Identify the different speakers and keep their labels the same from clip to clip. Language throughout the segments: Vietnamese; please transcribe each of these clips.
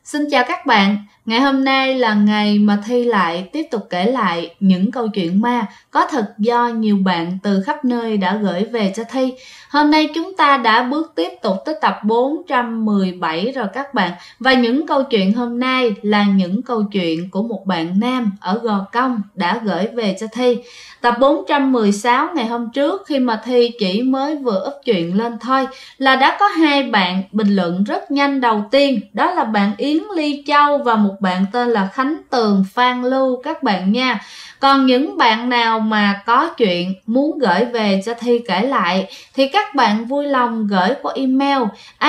Speaker 1: Xin chào các bạn, ngày hôm nay là ngày mà Thi lại tiếp tục kể lại những câu chuyện ma có thật do nhiều bạn từ khắp nơi đã gửi về cho Thi. Hôm nay chúng ta đã bước tiếp tục tới tập 417 rồi các bạn. Và những câu chuyện hôm nay là những câu chuyện của một bạn nam ở Gò Công đã gửi về cho Thi. Tập 416 ngày hôm trước khi mà Thi chỉ mới vừa up chuyện lên thôi là đã có hai bạn bình luận rất nhanh. Đầu tiên đó là bạn Yến Ly Châu và một bạn tên là Khánh Tường Phan Lưu các bạn nha. Còn những bạn nào mà có chuyện muốn gửi về cho Thi kể lại thì các bạn vui lòng gửi qua email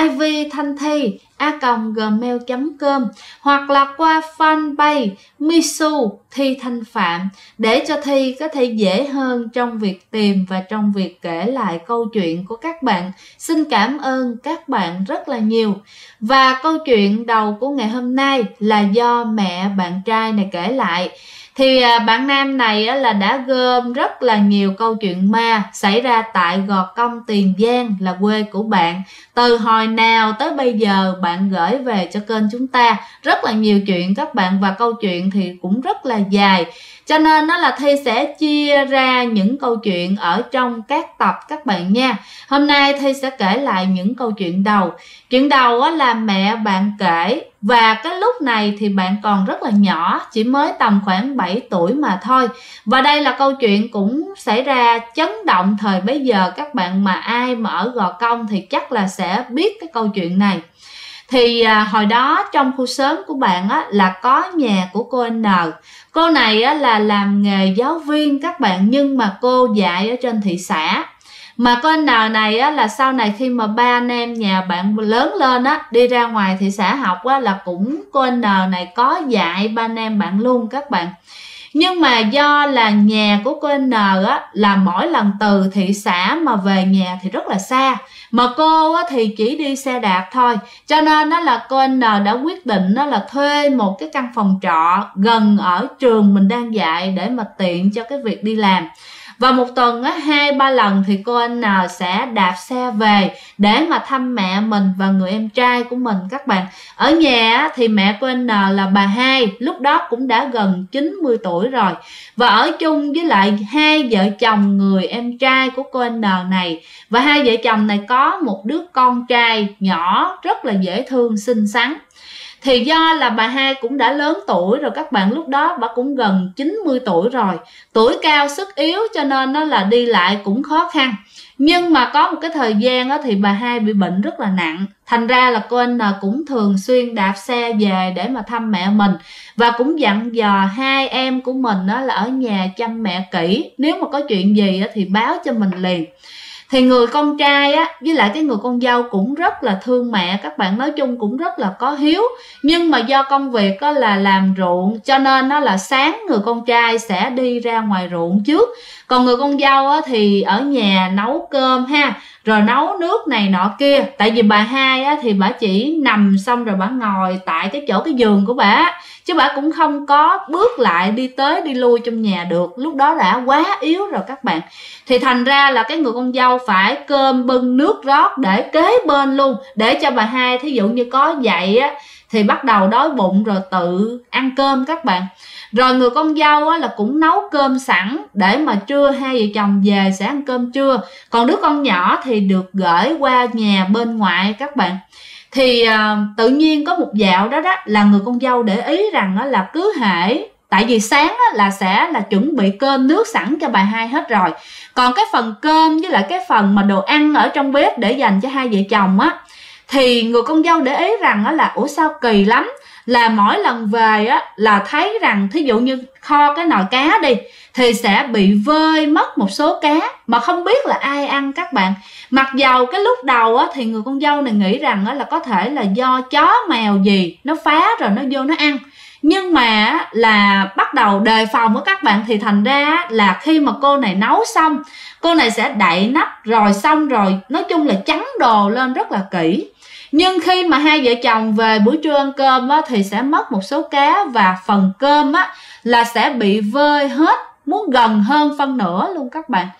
Speaker 1: ivthanthi@gmail.com hoặc là qua fanpage Misu Thi Thanh Phạm để cho Thi có thể dễ hơn trong việc tìm và trong việc kể lại câu chuyện của các bạn. Xin cảm ơn các bạn rất là nhiều. Và câu chuyện đầu của ngày hôm nay là do mẹ bạn trai này kể lại. Thì bạn nam này là đã gom rất là nhiều câu chuyện ma xảy ra tại Gò Công, Tiền Giang là quê của bạn. Từ hồi nào tới bây giờ bạn gửi về cho kênh chúng ta rất là nhiều chuyện các bạn, và câu chuyện thì cũng rất là dài. Cho nên nó là Thi sẽ chia ra những câu chuyện ở trong các tập các bạn nha. Hôm nay Thi sẽ kể lại những câu chuyện đầu. Chuyện đầu là mẹ bạn kể, và cái lúc này thì bạn còn rất là nhỏ, chỉ mới tầm khoảng 7 tuổi mà thôi. Và đây là câu chuyện cũng xảy ra chấn động thời bấy giờ các bạn, mà ai mà ở Gò Công thì chắc là sẽ biết cái câu chuyện này. Thì hồi đó trong khu xóm của bạn là có nhà của cô N. Cô này là làm nghề giáo viên các bạn, nhưng mà cô dạy ở trên thị xã. Mà cô N này là sau này khi mà ba anh em nhà bạn lớn lên đi ra ngoài thị xã học là cũng cô N này có dạy ba anh em bạn luôn các bạn. Nhưng mà do là nhà của cô N là mỗi lần từ thị xã mà về nhà thì rất là xa, mà cô thì chỉ đi xe đạp thôi, cho nên là cô N đã quyết định là thuê một cái căn phòng trọ gần ở trường mình đang dạy để mà tiện cho cái việc đi làm. Và một tuần 2-3 lần thì cô N sẽ đạp xe về để mà thăm mẹ mình và người em trai của mình các bạn. Ở nhà thì mẹ cô N là bà Hai, lúc đó cũng đã gần 90 tuổi rồi, và ở chung với lại hai vợ chồng người em trai của cô N này. Và hai vợ chồng này có một đứa con trai nhỏ rất là dễ thương xinh xắn. Thì do là bà Hai cũng đã lớn tuổi rồi các bạn, lúc đó bà cũng gần 90 tuổi rồi, tuổi cao sức yếu, cho nên nó là đi lại cũng khó khăn. Nhưng mà có một cái thời gian thì bà Hai bị bệnh rất là nặng, thành ra là cô anh cũng thường xuyên đạp xe về để mà thăm mẹ mình, và cũng dặn dò hai em của mình là ở nhà chăm mẹ kỹ, nếu mà có chuyện gì thì báo cho mình liền. Thì người con trai với lại cái người con dâu cũng rất là thương mẹ các bạn, nói chung cũng rất là có hiếu. Nhưng mà do công việc là làm ruộng, cho nên nó là sáng người con trai sẽ đi ra ngoài ruộng trước, còn người con dâu thì ở nhà nấu cơm rồi nấu nước này nọ kia. Tại vì bà Hai thì bà chỉ nằm xong rồi bà ngồi tại cái chỗ cái giường của bà, chứ bà cũng không có bước lại đi tới đi lui trong nhà được, lúc đó đã quá yếu rồi các bạn. Thì thành ra là cái người con dâu phải cơm bưng nước rót để kế bên luôn, để cho bà Hai thí dụ như có dậy thì bắt đầu đói bụng rồi tự ăn cơm các bạn. Rồi người con dâu là cũng nấu cơm sẵn để mà trưa hai vợ chồng về sẽ ăn cơm trưa. Còn đứa con nhỏ thì được gửi qua nhà bên ngoại các bạn. Thì tự nhiên có một dạo đó là người con dâu để ý rằng là cứ hễ, tại vì sáng là sẽ là chuẩn bị cơm nước sẵn cho bà Hai hết rồi, còn cái phần cơm với lại cái phần mà đồ ăn ở trong bếp để dành cho hai vợ chồng thì người con dâu để ý rằng là ủa sao kỳ lắm, là mỗi lần về là thấy rằng thí dụ như kho cái nồi cá đi thì sẽ bị vơi mất một số cá mà không biết là ai ăn các bạn. Mặc dầu cái lúc đầu thì người con dâu này nghĩ rằng là có thể là do chó mèo gì nó phá rồi nó vô nó ăn, nhưng mà là bắt đầu đề phòng của các bạn, thì thành ra là khi mà cô này nấu xong, cô này sẽ đậy nắp rồi xong rồi nói chung là chắn đồ lên rất là kỹ. Nhưng khi mà hai vợ chồng về buổi trưa ăn cơm thì sẽ mất một số cá, và phần cơm là sẽ bị vơi hết, muốn gần hơn phân nửa luôn các bạn.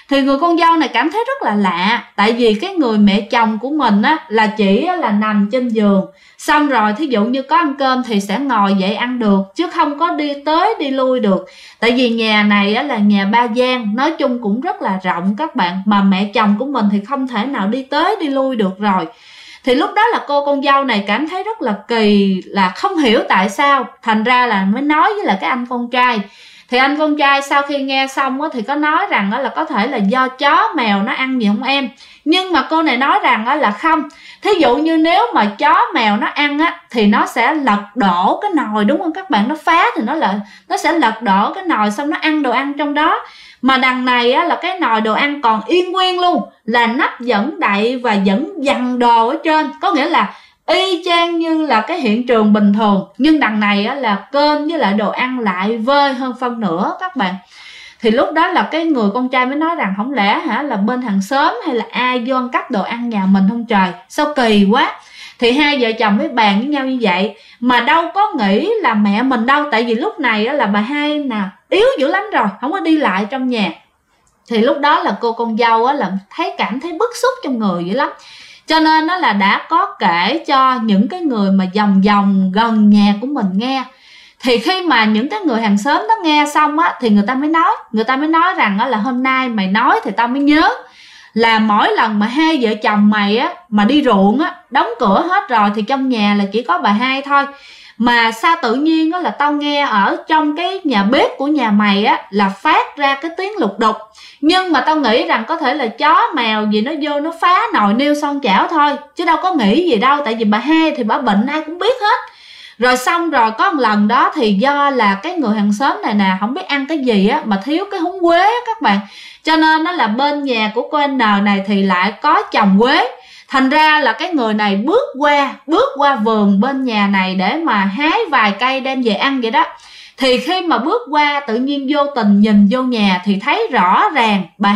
Speaker 1: Thì người con dâu này cảm thấy rất là lạ, tại vì cái người mẹ chồng của mình á là chỉ là nằm trên giường, xong rồi thí dụ như có ăn cơm thì sẽ ngồi dậy ăn được, chứ không có đi tới đi lui được. Tại vì nhà này á là nhà ba gian, nói chung cũng rất là rộng các bạn, mà mẹ chồng của mình thì không thể nào đi tới đi lui được rồi. Thì lúc đó là cô con dâu này cảm thấy rất là kỳ, là không hiểu tại sao, thành ra là mới nói với là cái anh con trai. Thì anh con trai sau khi nghe xong thì có nói rằng là có thể là do chó mèo nó ăn gì không em. Nhưng mà cô này nói rằng là không. Thí dụ như nếu mà chó mèo nó ăn thì nó sẽ lật đổ cái nồi, đúng không các bạn? Nó phá thì nó sẽ lật đổ cái nồi, xong nó ăn đồ ăn trong đó. Mà đằng này là cái nồi đồ ăn còn yên nguyên luôn, là nắp vẫn đậy và vẫn dằn đồ ở trên, có nghĩa là y chang như là cái hiện trường bình thường. Nhưng đằng này là cơm với lại đồ ăn lại vơi hơn phân nửa các bạn. Thì lúc đó là cái người con trai mới nói rằng không lẽ là bên hàng xóm hay là ai vô ăn cắp đồ ăn nhà mình không trời, sao kỳ quá. Thì hai vợ chồng mới bàn với nhau như vậy, mà đâu có nghĩ là mẹ mình đâu. Tại vì lúc này là bà hai nè yếu dữ lắm rồi, không có đi lại trong nhà. Thì lúc đó là cô con dâu là cảm thấy bức xúc trong người dữ lắm, cho nên nó là đã có kể cho những cái người mà vòng vòng gần nhà của mình nghe. Thì khi mà những cái người hàng xóm đó nghe xong thì người ta mới nói rằng là hôm nay mày nói thì tao mới nhớ là mỗi lần mà hai vợ chồng mày mà đi ruộng đóng cửa hết rồi thì trong nhà là chỉ có bà hai thôi. Mà sao tự nhiên là tao nghe ở trong cái nhà bếp của nhà mày là phát ra cái tiếng lục đục. Nhưng mà tao nghĩ rằng có thể là chó mèo gì nó vô nó phá nồi niêu son chảo thôi, chứ đâu có nghĩ gì đâu. Tại vì bà hai thì bà bệnh ai cũng biết hết. Rồi xong rồi có một lần đó thì do là cái người hàng xóm này nè không biết ăn cái gì mà thiếu cái húng quế các bạn. Cho nên nó là bên nhà của cô N này thì lại có trồng quế. Thành ra là cái người này bước qua vườn bên nhà này để mà hái vài cây đem về ăn vậy đó. Thì khi mà bước qua tự nhiên vô tình nhìn vô nhà thì thấy rõ ràng bà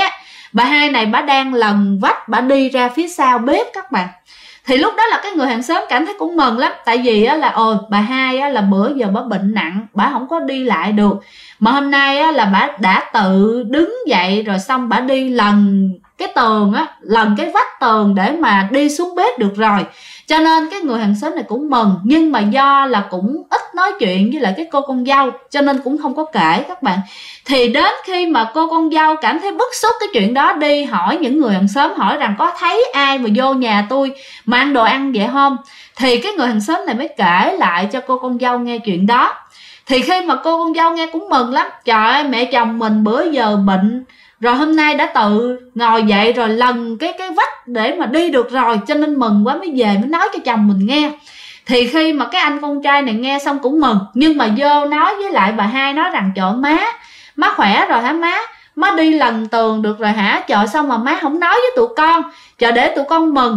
Speaker 1: hai này bà đang lần vách bà đi ra phía sau bếp các bạn. Thì lúc đó là cái người hàng xóm cảm thấy cũng mừng lắm. Tại vì là bà hai là bữa giờ bà bệnh nặng, bà không có đi lại được. Mà hôm nay là bà đã tự đứng dậy rồi, xong bà đi lần cái tường lần cái vách tường để mà đi xuống bếp được rồi. Cho nên cái người hàng xóm này cũng mừng. Nhưng mà do là cũng ít nói chuyện với lại cái cô con dâu, cho nên cũng không có kể các bạn. Thì đến khi mà cô con dâu cảm thấy bức xúc cái chuyện đó, đi hỏi những người hàng xóm, hỏi rằng có thấy ai mà vô nhà tôi mà ăn đồ ăn vậy không. Thì cái người hàng xóm này mới kể lại cho cô con dâu nghe chuyện đó. Thì khi mà cô con dâu nghe cũng mừng lắm. Trời ơi, mẹ chồng mình bữa giờ bệnh rồi, hôm nay đã tự ngồi dậy rồi lần cái vách để mà đi được rồi, cho nên mừng quá mới về mới nói cho chồng mình nghe. Thì khi mà cái anh con trai này nghe xong cũng mừng, nhưng mà vô nói với lại bà hai, nói rằng trời má khỏe rồi hả má đi lần tường được rồi hả, trời sao mà má không nói với tụi con, trời để tụi con mừng,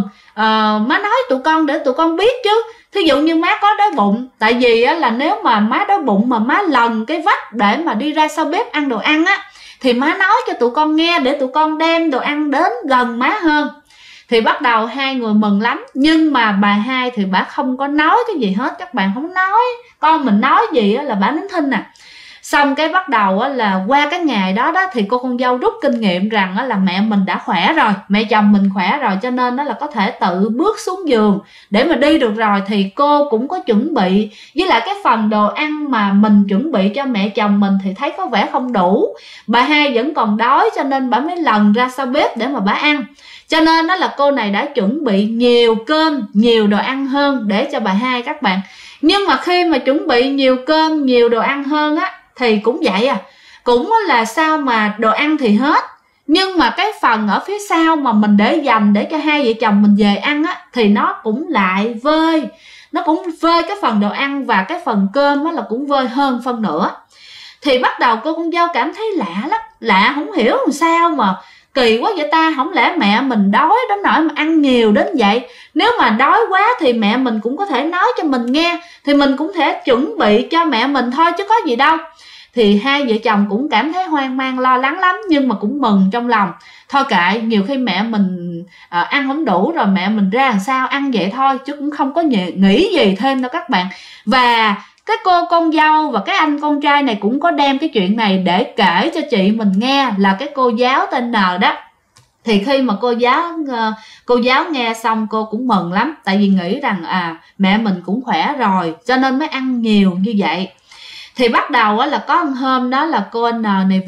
Speaker 1: má nói tụi con để tụi con biết chứ. Thí dụ như má có đói bụng, tại vì là nếu mà má đói bụng mà má lần cái vách để mà đi ra sau bếp ăn đồ ăn thì má nói cho tụi con nghe để tụi con đem đồ ăn đến gần má hơn. Thì bắt đầu hai người mừng lắm. Nhưng mà bà hai thì bà không có nói cái gì hết các bạn, không nói. Con mình nói gì là bà nín thinh nè. Xong cái bắt đầu là qua cái ngày đó thì cô con dâu rút kinh nghiệm rằng là mẹ mình đã khỏe rồi, mẹ chồng mình khỏe rồi, cho nên là có thể tự bước xuống giường để mà đi được rồi. Thì cô cũng có chuẩn bị, với lại cái phần đồ ăn mà mình chuẩn bị cho mẹ chồng mình thì thấy có vẻ không đủ, bà hai vẫn còn đói, cho nên bà mới lần ra sau bếp để mà bà ăn. Cho nên đó là cô này đã chuẩn bị nhiều cơm, nhiều đồ ăn hơn để cho bà hai các bạn. Nhưng mà khi mà chuẩn bị nhiều cơm, nhiều đồ ăn hơn thì cũng vậy cũng là sao mà đồ ăn thì hết, nhưng mà cái phần ở phía sau mà mình để dành để cho hai vợ chồng mình về ăn thì nó cũng lại vơi, nó cũng vơi cái phần đồ ăn, và cái phần cơm là cũng vơi hơn phân nửa. Thì bắt đầu cô con dâu cảm thấy lạ lắm, lạ không hiểu làm sao mà kỳ quá vậy ta, không lẽ mẹ mình đói đến nỗi mà ăn nhiều đến vậy. Nếu mà đói quá thì mẹ mình cũng có thể nói cho mình nghe, thì mình cũng thể chuẩn bị cho mẹ mình thôi chứ có gì đâu. Thì hai vợ chồng cũng cảm thấy hoang mang lo lắng lắm, nhưng mà cũng mừng trong lòng. Thôi kệ, nhiều khi mẹ mình ăn không đủ rồi mẹ mình ra làm sao ăn vậy thôi, chứ cũng không có nghĩ gì thêm đâu các bạn. Và cái cô con dâu và cái anh con trai này cũng có đem cái chuyện này để kể cho chị mình nghe, là cái cô giáo tên N đó. Thì khi mà cô giáo nghe xong cô cũng mừng lắm, tại vì nghĩ rằng mẹ mình cũng khỏe rồi cho nên mới ăn nhiều như vậy. Thì bắt đầu là có một hôm đó là cô N này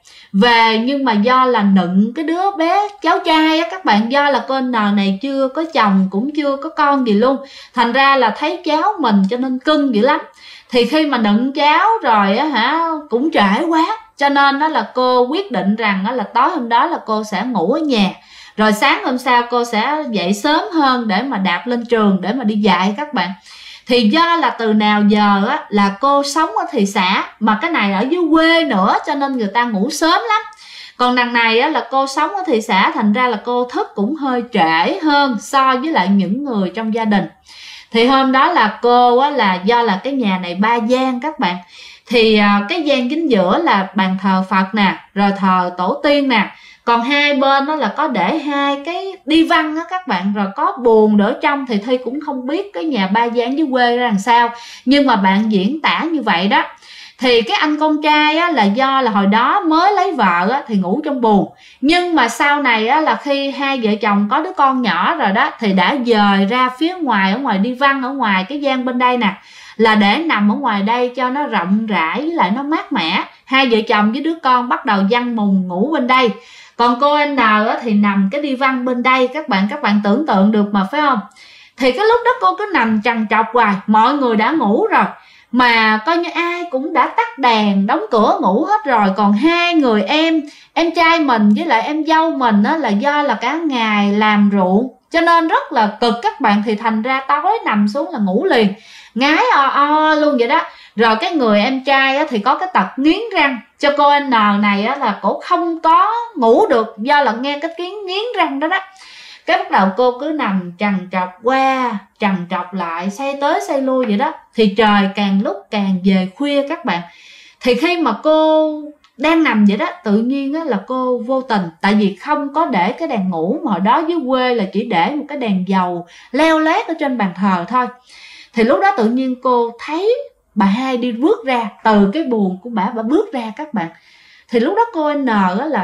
Speaker 1: về nhưng mà do là nựng cái đứa bé cháu trai á các bạn, do là cô N này chưa có chồng cũng chưa có con gì luôn, thành ra là thấy cháu mình cho nên cưng dữ lắm. Thì khi mà nựng cháu rồi cũng trễ quá, cho nên đó là cô quyết định rằng là tối hôm đó là cô sẽ ngủ ở nhà, rồi sáng hôm sau cô sẽ dậy sớm hơn để mà đạp lên trường để mà đi dạy các bạn. Thì do là từ nào giờ là cô sống ở thị xã, mà cái này ở dưới quê nữa cho nên người ta ngủ sớm lắm. Còn đằng này là cô sống ở thị xã, thành ra là cô thức cũng hơi trễ hơn so với lại những người trong gia đình. Thì hôm đó là cô là do là cái nhà này 3 gian các bạn. Thì cái gian chính giữa là bàn thờ Phật nè, rồi thờ tổ tiên nè. Còn hai bên đó là có để 2 cái đi văn á các bạn, rồi có buồng đỡ trong. Thì Thi cũng không biết cái nhà 3 gian dưới quê ra làm sao, nhưng mà bạn diễn tả như vậy đó. Thì cái anh con trai là do là hồi đó mới lấy vợ thì ngủ trong buồng, nhưng mà sau này là khi hai vợ chồng có đứa con nhỏ rồi đó thì đã dời ra phía ngoài, ở ngoài đi văn, ở ngoài cái gian bên đây nè, là để nằm ở ngoài đây cho nó rộng rãi với lại nó mát mẻ. Hai vợ chồng với đứa con bắt đầu giăng mùng ngủ bên đây, còn cô N thì nằm cái đi văn bên đây. Các bạn tưởng tượng được mà phải không? Thì cái lúc đó cô cứ nằm trằn trọc hoài, mọi người đã ngủ rồi, mà coi như ai cũng đã tắt đèn đóng cửa ngủ hết rồi. Còn 2 người em trai mình với lại em dâu mình là do là cả ngày làm ruộng cho nên rất là cực các bạn, thì thành ra tối nằm xuống là ngủ liền, ngái o luôn vậy đó. Rồi cái người em trai thì có cái tật nghiến răng, cho cô N này là cổ không có ngủ được do là nghe cái tiếng nghiến răng đó đó. Cái bắt đầu cô cứ nằm trằn trọc qua trằn trọc lại, xoay tới xoay lui vậy đó. Thì trời càng lúc càng về khuya các bạn. Thì khi mà cô đang nằm vậy đó, tự nhiên là cô vô tình, tại vì không có để cái đèn ngủ, mà hồi đó dưới quê là chỉ để một cái đèn dầu leo lét ở trên bàn thờ thôi. Thì lúc đó tự nhiên cô thấy bà hai đi bước ra từ cái buồng của bà bước ra các bạn. Thì lúc đó cô N là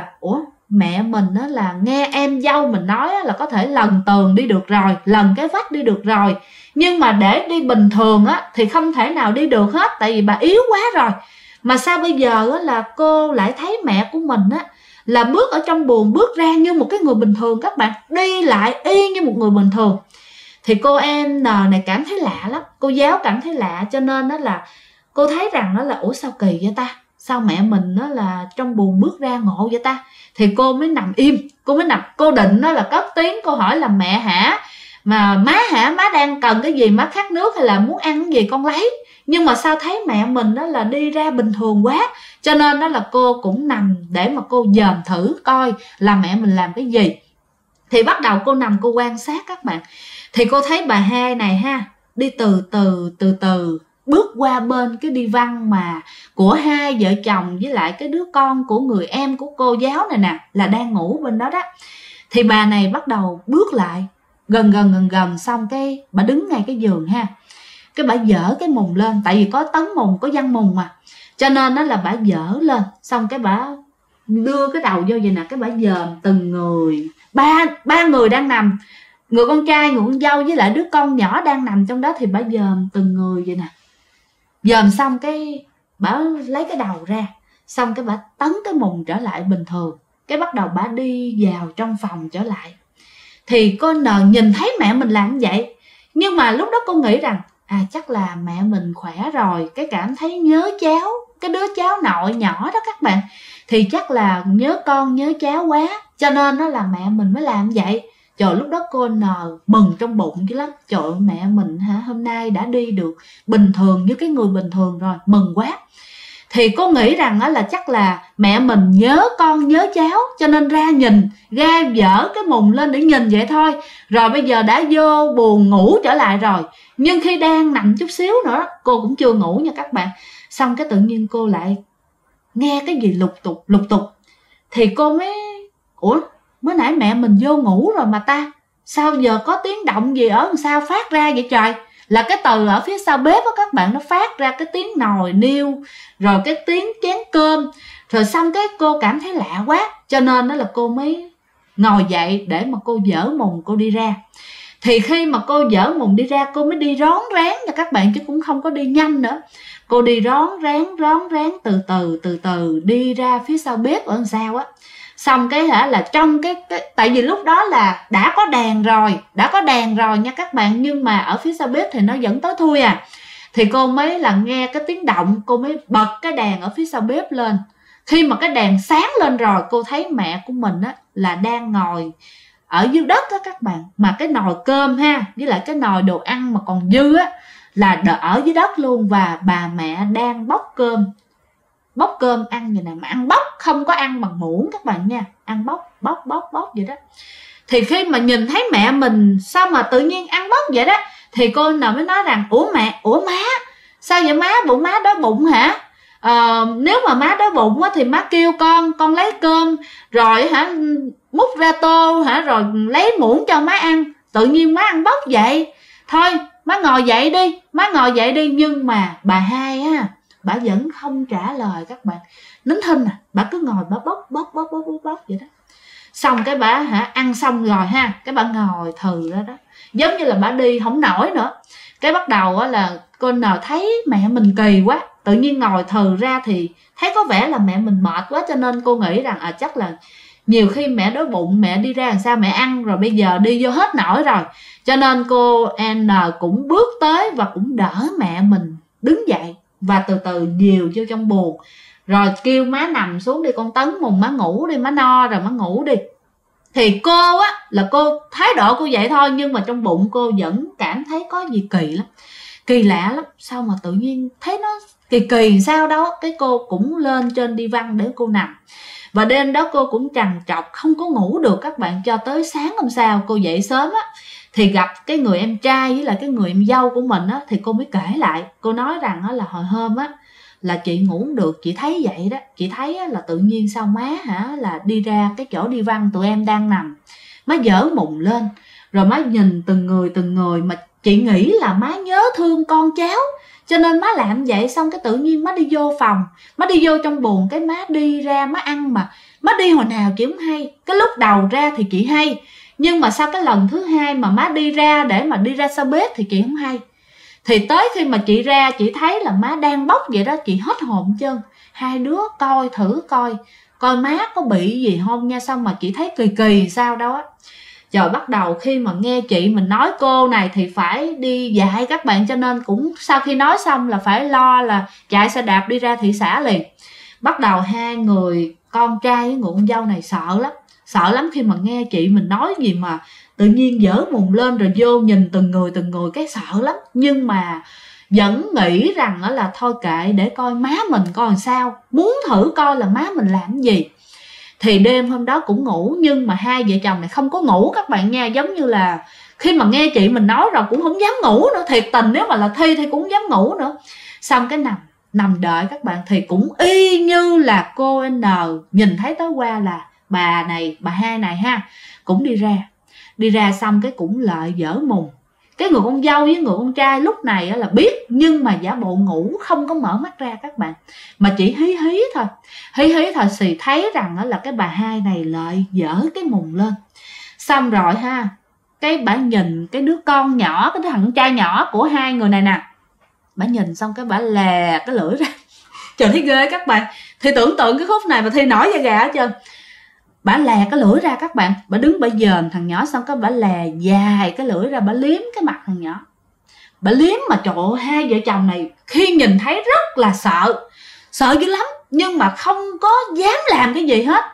Speaker 1: mẹ mình là nghe em dâu mình nói là có thể lần tường đi được rồi, lần cái vách đi được rồi, nhưng mà để đi bình thường thì không thể nào đi được hết, tại vì bà yếu quá rồi. Mà sao bây giờ là cô lại thấy mẹ của mình là bước ở trong buồng bước ra như một cái người bình thường các bạn, đi lại y như một người bình thường. Thì cô em N này cảm thấy lạ lắm, cô giáo cảm thấy lạ, cho nên là cô thấy rằng là sao kỳ vậy ta, sao mẹ mình là trong buồng bước ra ngộ vậy ta. Thì cô mới nằm im, cô định là cất tiếng, cô hỏi là mẹ hả, mà má hả, má đang cần cái gì, má khát nước hay là muốn ăn cái gì con lấy. Nhưng mà sao thấy mẹ mình là đi ra bình thường quá, cho nên là cô cũng nằm để mà cô dòm thử coi là mẹ mình làm cái gì. Thì bắt đầu cô nằm cô quan sát các bạn. Thì cô thấy bà hai này đi từ từ bước qua bên cái đi văn mà của hai vợ chồng với lại cái đứa con của người em của cô giáo này nè, là đang ngủ bên đó đó. Thì bà này bắt đầu bước lại gần, xong cái bà đứng ngay cái giường cái bà dở cái mùng lên, tại vì có tấn mùng, có văn mùng mà, cho nên là bà dở lên, xong cái bà đưa cái đầu vô vậy nè, cái bà dòm từng người, ba người đang nằm, người con trai, người con dâu với lại đứa con nhỏ đang nằm trong đó. Thì bà dòm từng người vậy nè, dòm xong cái bà lấy cái đầu ra, xong cái bà tấn cái mùng trở lại bình thường, cái bắt đầu bà đi vào trong phòng trở lại. Thì cô N nhìn thấy mẹ mình làm như vậy, nhưng mà lúc đó cô nghĩ rằng chắc là mẹ mình khỏe rồi, cái cảm thấy nhớ cháu, cái đứa cháu nội nhỏ đó các bạn, thì chắc là nhớ con nhớ cháu quá, cho nên là mẹ mình mới làm vậy. Trời, lúc đó cô N mừng trong bụng chứ lắm. Trời ơi, mẹ mình hôm nay đã đi được bình thường như cái người bình thường rồi, mừng quá. Thì cô nghĩ rằng là chắc là mẹ mình nhớ con nhớ cháu, cho nên ra nhìn, ra dở cái mùng lên để nhìn vậy thôi. Rồi bây giờ đã vô buồn ngủ trở lại rồi. Nhưng khi đang nằm chút xíu nữa, cô cũng chưa ngủ nha các bạn. Xong cái tự nhiên cô lại nghe cái gì lục tục. Thì cô mới mới nãy mẹ mình vô ngủ rồi mà ta, sao giờ có tiếng động gì ở sao phát ra vậy trời, là cái từ ở phía sau bếp á các bạn, nó phát ra cái tiếng nồi niêu, rồi cái tiếng chén cơm. Rồi xong cái cô cảm thấy lạ quá, cho nên đó là cô mới ngồi dậy để mà cô dỡ mùng cô đi ra. Thì khi mà cô dỡ mùng đi ra, cô mới đi rón rén nha các bạn, chứ cũng không có đi nhanh nữa. Cô đi rón rén từ từ đi ra phía sau bếp ở đằng sau á. Xong cái là trong cái tại vì lúc đó là đã có đèn rồi nha các bạn, nhưng mà ở phía sau bếp thì nó vẫn tối thui à. Thì cô mới là nghe cái tiếng động, cô mới bật cái đèn ở phía sau bếp lên. Khi mà cái đèn sáng lên rồi, cô thấy mẹ của mình á là đang ngồi ở dưới đất á các bạn, mà cái nồi cơm ha, với lại cái nồi đồ ăn mà còn dư á là ở dưới đất luôn. Và bà mẹ đang bóc cơm ăn vậy nè, mà ăn bóc, không có ăn bằng muỗng các bạn nha, ăn bóc vậy đó. Thì khi mà nhìn thấy mẹ mình sao mà tự nhiên ăn bóc vậy đó, thì cô nào mới nói rằng ủa má, sao vậy má, bộ má đói bụng hả? Nếu mà má đói bụng á, thì má kêu con lấy cơm rồi hả, múc ra tô hả, rồi lấy muỗng cho má ăn. Tự nhiên má ăn bóc vậy, thôi má ngồi dậy đi. Nhưng mà bà hai á, bà vẫn không trả lời các bạn, nín thinh à, bà cứ ngồi bà bóc vậy đó. Xong cái bà hả, ăn xong rồi ha, cái bà ngồi thừ ra đó, giống như là bà đi không nổi nữa. Cái bắt đầu á là cô nào thấy mẹ mình kỳ quá, tự nhiên ngồi thừ ra thì thấy có vẻ là mẹ mình mệt quá, cho nên cô nghĩ rằng chắc là nhiều khi mẹ đói bụng, mẹ đi ra làm sao mẹ ăn, rồi bây giờ đi vô hết nổi rồi. Cho nên cô N cũng bước tới và cũng đỡ mẹ mình đứng dậy, và từ từ dìu vô trong buồng, rồi kêu má nằm xuống đi con Tấn Mùng, má ngủ đi, má no rồi má ngủ đi. Thì cô á là cô thái độ cô vậy thôi, nhưng mà trong bụng cô vẫn cảm thấy có gì kỳ lạ lắm. Sao mà tự nhiên thấy nó kỳ sao đó. Cái cô cũng lên trên đi văn để cô nằm, và đêm đó cô cũng trằn trọc không có ngủ được các bạn, cho tới sáng hôm sau cô dậy sớm á, thì gặp cái người em trai với lại cái người em dâu của mình á, thì cô mới kể lại. Cô nói rằng á là hồi hôm á là chị ngủ không được, chị thấy vậy đó, chị thấy á, là tự nhiên sao má hả là đi ra cái chỗ đi văn tụi em đang nằm, má dở mùng lên, rồi má nhìn từng người mà chị nghĩ là má nhớ thương con cháu, cho nên má làm vậy. Xong cái tự nhiên má đi vô phòng, má đi vô trong buồng, cái má đi ra má ăn, mà má đi hồi nào chị không hay. Cái lúc đầu ra thì chị hay, nhưng mà sau cái lần thứ hai mà má đi ra để mà đi ra sau bếp thì chị không hay. Thì tới khi mà chị ra, chị thấy là má đang bóc vậy đó, chị hết hồn chân. Hai đứa thử coi má có bị gì không nha. Xong mà chị thấy kỳ sao đó. Rồi bắt đầu khi mà nghe chị mình nói cô này thì phải đi dạy các bạn, cho nên cũng sau khi nói xong là phải lo là chạy xe đạp đi ra thị xã liền. Bắt đầu hai người con trai với người con dâu này sợ lắm khi mà nghe chị mình nói gì mà tự nhiên dở mùng lên rồi vô nhìn từng người cái sợ lắm. Nhưng mà vẫn nghĩ rằng là thôi kệ, để coi má mình coi làm sao, muốn thử coi là má mình làm gì. Thì đêm hôm đó cũng ngủ, nhưng mà hai vợ chồng này không có ngủ các bạn nha. Giống như là khi mà nghe chị mình nói rồi cũng không dám ngủ nữa, thiệt tình, nếu mà là Thi thì cũng không dám ngủ nữa. Xong cái nằm đợi các bạn, thì cũng y như là cô N nhìn thấy tới qua là bà hai này ha, cũng đi ra xong cái cũng lại dở mùng. Cái người con dâu với người con trai lúc này là biết, nhưng mà giả bộ ngủ, không có mở mắt ra các bạn, mà chỉ hí thôi thì thấy rằng là cái bà hai này lại dở cái mùng lên. Xong rồi ha, cái bà nhìn cái đứa con nhỏ, cái đứa thằng trai nhỏ của hai người này nè, bà nhìn xong cái bà lè cái lưỡi ra. Trời, thấy ghê các bạn. Thì tưởng tượng cái khúc này mà Thi nổi da gà hết trơn. Bà lè cái lưỡi ra các bạn, bà đứng bà dòm thằng nhỏ, xong cái bà lè dài cái lưỡi ra, bà liếm cái mặt thằng nhỏ. Bà liếm mà trời ơi, hai vợ chồng này khi nhìn thấy rất là sợ dữ lắm, nhưng mà không có dám làm cái gì hết,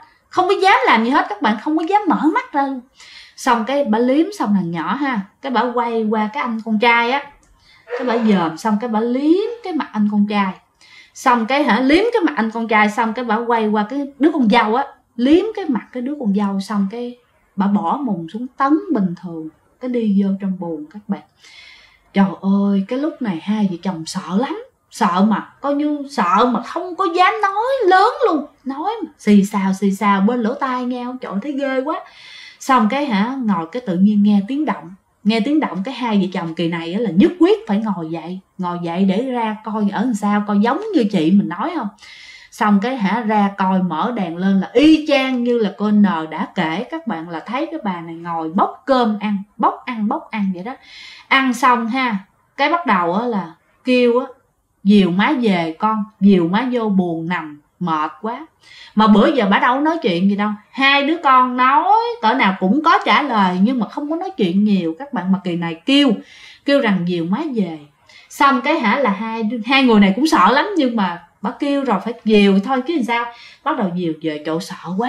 Speaker 1: các bạn, không có dám mở mắt ra luôn. Xong cái bà liếm xong thằng nhỏ ha, cái bà quay qua cái anh con trai á, cái bà dòm xong cái bà liếm cái mặt anh con trai. Xong cái liếm cái mặt anh con trai xong cái bà quay qua cái đứa con dâu á, liếm cái mặt cái đứa con dâu. Xong cái bà bỏ mùng xuống tấn bình thường, cái đi vô trong buồng các bạn. Trời ơi, cái lúc này hai vợ chồng sợ lắm, sợ mà không có dám nói lớn luôn, nói mà xì xào bên lỗ tai nghe, trời ơi, thấy ghê quá. Xong cái ngồi cái tự nhiên nghe tiếng động, nghe tiếng động cái hai vợ chồng kỳ này là nhất quyết phải ngồi dậy để ra coi ở làm sao, coi giống như chị mình nói không. Xong cái ra coi, mở đèn lên là y chang như là cô N đã kể các bạn, là thấy cái bà này ngồi bóc cơm ăn, bóc ăn vậy đó. Ăn xong cái bắt đầu là kêu dìu má về con, dìu má vô buồn nằm mệt quá. Mà bữa giờ bà đâu có nói chuyện gì đâu, hai đứa con nói cỡ nào cũng có trả lời nhưng mà không có nói chuyện nhiều các bạn. Mà kỳ này kêu rằng dìu má về. Xong cái là hai người này cũng sợ lắm, nhưng mà bà kêu rồi phải dìu thôi chứ làm sao. Bắt đầu dìu về, chỗ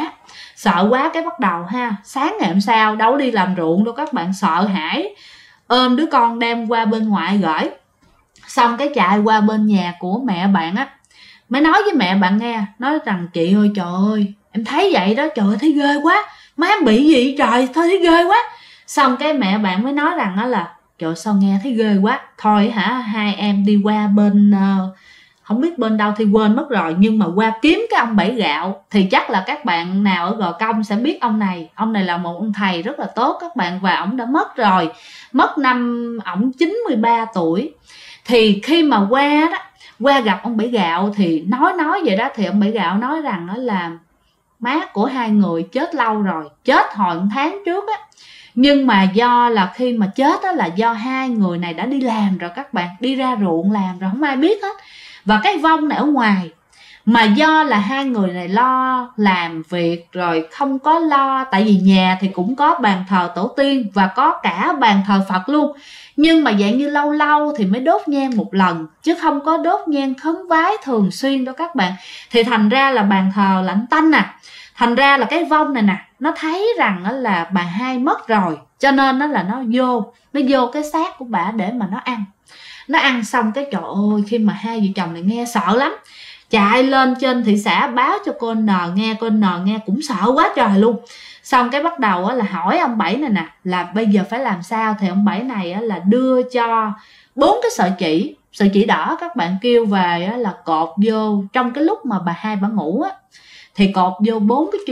Speaker 1: sợ quá cái bắt đầu sáng ngày hôm sau đâu đi làm ruộng đâu các bạn, sợ hãi ôm đứa con đem qua bên ngoại gửi. Xong cái chạy qua bên nhà của mẹ bạn mới nói với mẹ bạn nghe, nói rằng chị ơi, trời ơi em thấy vậy đó, trời ơi thấy ghê quá, má em bị gì trời, thôi thấy ghê quá. Xong cái mẹ bạn mới nói rằng là trời sao nghe thấy ghê quá, thôi hai em đi qua bên không biết bên đâu thì quên mất rồi, nhưng mà qua kiếm cái ông Bảy Gạo. Thì chắc là các bạn nào ở Gò Công sẽ biết ông này là một ông thầy rất là tốt các bạn, và ông đã mất rồi, mất năm ổng 93 tuổi. Thì khi mà qua gặp ông Bảy Gạo thì nói vậy đó, thì ông Bảy Gạo nói rằng đó là má của hai người chết lâu rồi, chết hồi 1 tháng trước nhưng mà do là khi mà chết là do hai người này đã đi làm rồi các bạn, đi ra ruộng làm rồi không ai biết hết, và cái vong này ở ngoài. Mà do là hai người này lo làm việc rồi không có lo, tại vì nhà thì cũng có bàn thờ tổ tiên và có cả bàn thờ Phật luôn, nhưng mà dạng như lâu lâu thì mới đốt nhang một lần, chứ không có đốt nhang khấn vái thường xuyên đâu các bạn. Thì thành ra là bàn thờ lạnh tanh thành ra là cái vong này nó thấy rằng là bà hai mất rồi, cho nên là nó vô cái xác của bà để mà nó ăn xong cái trời ơi, khi mà hai vợ chồng này nghe sợ lắm, chạy lên trên thị xã báo cho cô N nghe, cô N nghe cũng sợ quá trời luôn. Xong cái bắt đầu là hỏi ông Bảy này là bây giờ phải làm sao. Thì ông Bảy này là đưa cho 4 cái sợi chỉ đỏ các bạn, kêu về là cột vô trong cái lúc mà bà hai bà ngủ thì cột vô 4 cái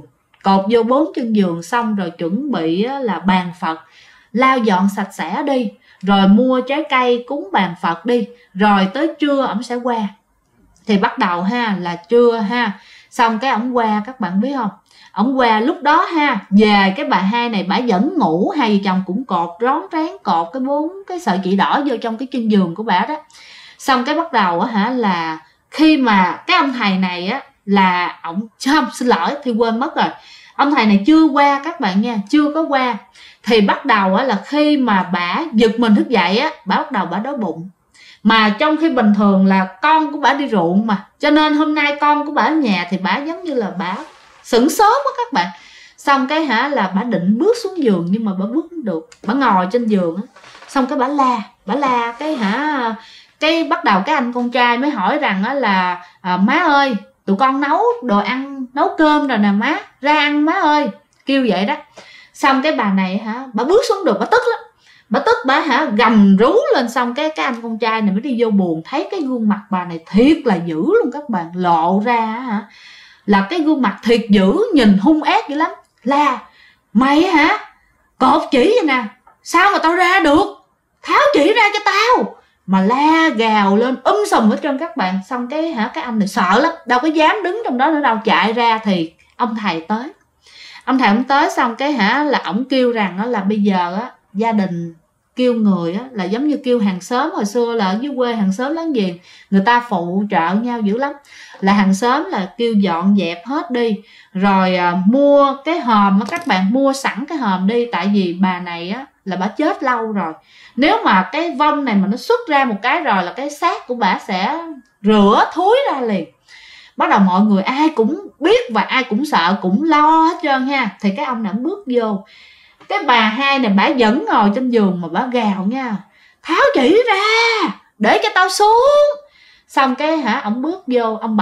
Speaker 1: chân giường, xong rồi chuẩn bị là bàn Phật, lau dọn sạch sẽ đi, rồi mua trái cây cúng bàn Phật đi, rồi tới trưa ổng sẽ qua. Thì bắt đầu là trưa xong cái ổng qua các bạn biết không, ổng qua lúc đó về cái bà hai này bà vẫn ngủ, hai vợ chồng cũng cột rón rén cột cái 4 cái sợi chỉ đỏ vô trong cái chân giường của bà đó. Xong cái bắt đầu là khi mà cái ông thầy này là ổng xin lỗi thì quên mất rồi, ông thầy này chưa qua các bạn nha, chưa có qua. Thì bắt đầu là khi mà bà giật mình thức dậy bà bắt đầu bà đói bụng, mà trong khi bình thường là con của bà đi ruộng mà, cho nên hôm nay con của bà ở nhà thì bà giống như là bà sửng sốt quá các bạn. Xong cái là bà định bước xuống giường nhưng mà bà bước không được, bà ngồi trên giường xong cái bà la cái bắt đầu cái anh con trai mới hỏi rằng là má ơi, tụi con nấu đồ ăn, nấu cơm rồi nè má, ra ăn má ơi, kêu vậy đó. Xong cái bà này bà bước xuống được, bà tức lắm, bà tức, bà gầm rú lên. Xong cái anh con trai này mới đi vô buồn, thấy cái gương mặt bà này thiệt là dữ luôn các bạn, lộ ra là cái gương mặt thiệt dữ, nhìn hung ác dữ lắm. La mày cột chỉ vậy nè, sao mà tao ra được, tháo chỉ ra cho tao, mà la gào lên sùm hết trơn các bạn. Xong cái anh này sợ lắm, đâu có dám đứng trong đó nữa đâu, chạy ra. Thì ông thầy tới, xong cái là ổng kêu rằng là bây giờ gia đình kêu người là giống như kêu hàng xóm. Hồi xưa là ở dưới quê hàng xóm láng giềng người ta phụ trợ nhau dữ lắm, là hàng xóm là kêu dọn dẹp hết đi, rồi mua cái hòm các bạn, mua sẵn cái hòm đi, tại vì bà này là bà chết lâu rồi, nếu mà cái vong này mà nó xuất ra một cái rồi là cái xác của bà sẽ rửa thúi ra liền. Bắt đầu mọi người ai cũng biết và ai cũng sợ, cũng lo hết trơn Thì cái ông này bước vô, cái bà hai này bà vẫn ngồi trên giường mà bà gào nha, tháo chỉ ra để cho tao xuống. Xong cái ông bước vô, ông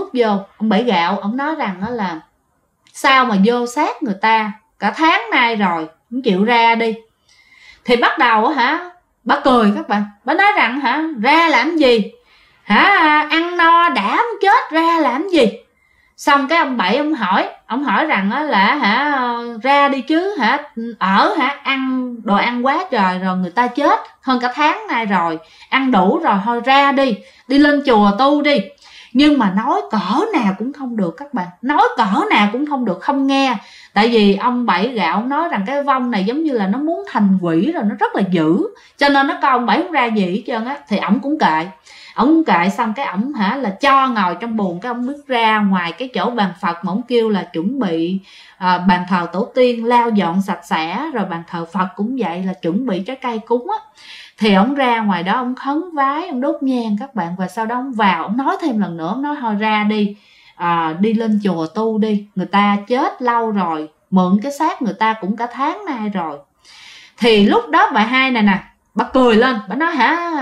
Speaker 1: Bảy Gạo, ông nói rằng đó là sao mà vô xác người ta cả tháng nay rồi không chịu ra đi. Thì bắt đầu bà cười các bạn, bà nói rằng ra làm gì, ăn no đã muốn chết ra làm gì. Xong cái ông Bảy ông hỏi rằng á là ra đi chứ ăn đồ ăn quá trời rồi, người ta chết hơn cả tháng nay rồi, ăn đủ rồi, thôi ra đi lên chùa tu đi. Nhưng mà nói cỡ nào cũng không được các bạn, nói cỡ nào cũng không được, không nghe. Tại vì ông Bảy Gạo nói rằng cái vong này giống như là nó muốn thành quỷ rồi, nó rất là dữ, cho nên nó coi ông Bảy không ra gì hết trơn á. Thì ổng cũng kệ, xong cái ổng là cho ngồi trong buồng, cái ông bước ra ngoài cái chỗ bàn Phật mà ổng kêu là chuẩn bị bàn thờ tổ tiên lau dọn sạch sẽ, rồi bàn thờ Phật cũng vậy là chuẩn bị trái cây cúng á. Thì ông ra ngoài đó, ông khấn vái, ông đốt nhang các bạn, và sau đó ông vào, ông nói thêm lần nữa, ông nói thôi ra đi, đi lên chùa tu đi, người ta chết lâu rồi, mượn cái xác người ta cũng cả tháng nay rồi. Thì lúc đó bà Hai này nè, bà cười lên, bà nói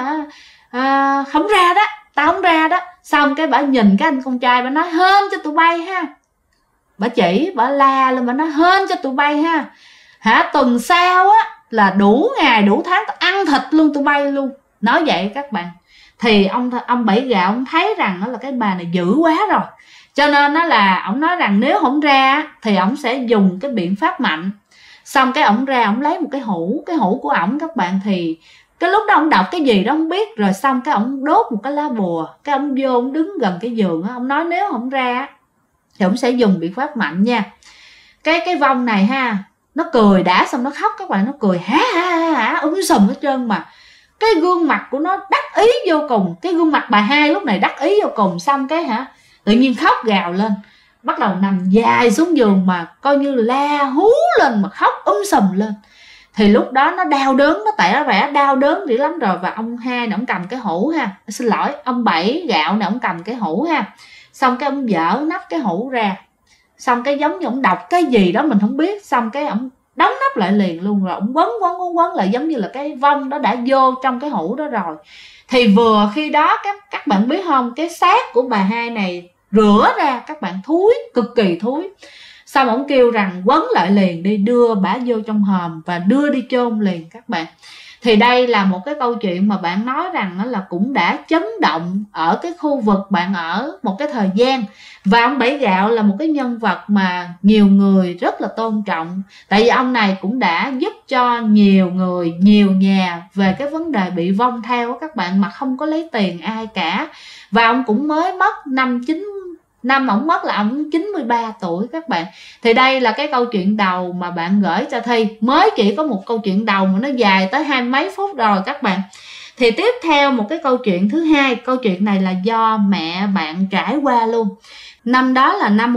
Speaker 1: không ra đó, tao không ra đó. Xong cái bà nhìn cái anh con trai, bà nói hên cho tụi bay ha, bà chỉ, bà la lên, bà nói hên cho tụi bay ha, tuần sau á là đủ ngày đủ tháng tao ăn thịt luôn tụi bay luôn. Nói vậy các bạn. Thì ông Bảy Gạo ông thấy rằng đó là cái bà này dữ quá rồi, cho nên đó là ông nói rằng nếu không ra thì ông sẽ dùng cái biện pháp mạnh. Xong cái ông ra, ông lấy một cái hũ của ổng các bạn. Thì cái lúc đó ông đọc cái gì đó không biết, rồi xong cái ông đốt một cái lá bùa, cái ông vô, ông đứng gần cái giường á, ông nói nếu không ra thì ông sẽ dùng biện pháp mạnh nha. Cái vong này nó cười đã, xong nó khóc các bạn, nó cười hả sùm hết trơn. Mà cái gương mặt của nó đắc ý vô cùng, cái gương mặt bà Hai lúc này đắc ý vô cùng. Xong cái tự nhiên khóc gào lên, bắt đầu nằm dài xuống giường mà coi như la hú lên, mà khóc sùm lên. Thì lúc đó nó đau đớn, nó tẻ vẻ đau đớn dữ lắm rồi. Và ông Hai này ông cầm cái hũ xin lỗi, ông Bảy Gạo này ông cầm cái hũ xong cái ông dở nắp cái hũ ra, xong cái giống như ông đọc cái gì đó mình không biết, xong cái ông đóng nắp lại liền luôn. Rồi ông quấn lại, giống như là cái vong đó đã vô trong cái hũ đó rồi. Thì vừa khi đó các bạn biết không, cái xác của bà Hai này rửa ra các bạn, thúi, cực kỳ thúi. Xong ông kêu rằng quấn lại liền đi, đưa bả vô trong hòm và đưa đi chôn liền các bạn. Thì đây là một cái câu chuyện mà bạn nói rằng đó là cũng đã chấn động ở cái khu vực bạn ở một cái thời gian. Và ông Bảy Gạo là một cái nhân vật mà nhiều người rất là tôn trọng, tại vì ông này cũng đã giúp cho nhiều người, nhiều nhà về cái vấn đề bị vong theo các bạn, mà không có lấy tiền ai cả. Và ông cũng mới mất năm ổng mất là ổng 93 tuổi các bạn. Thì đây là cái câu chuyện đầu mà bạn gửi cho Thi, mới chỉ có một câu chuyện đầu mà nó dài tới 20 mấy phút rồi các bạn. Thì tiếp theo một cái câu chuyện thứ hai. Câu chuyện này là do mẹ bạn trải qua luôn. Năm đó là năm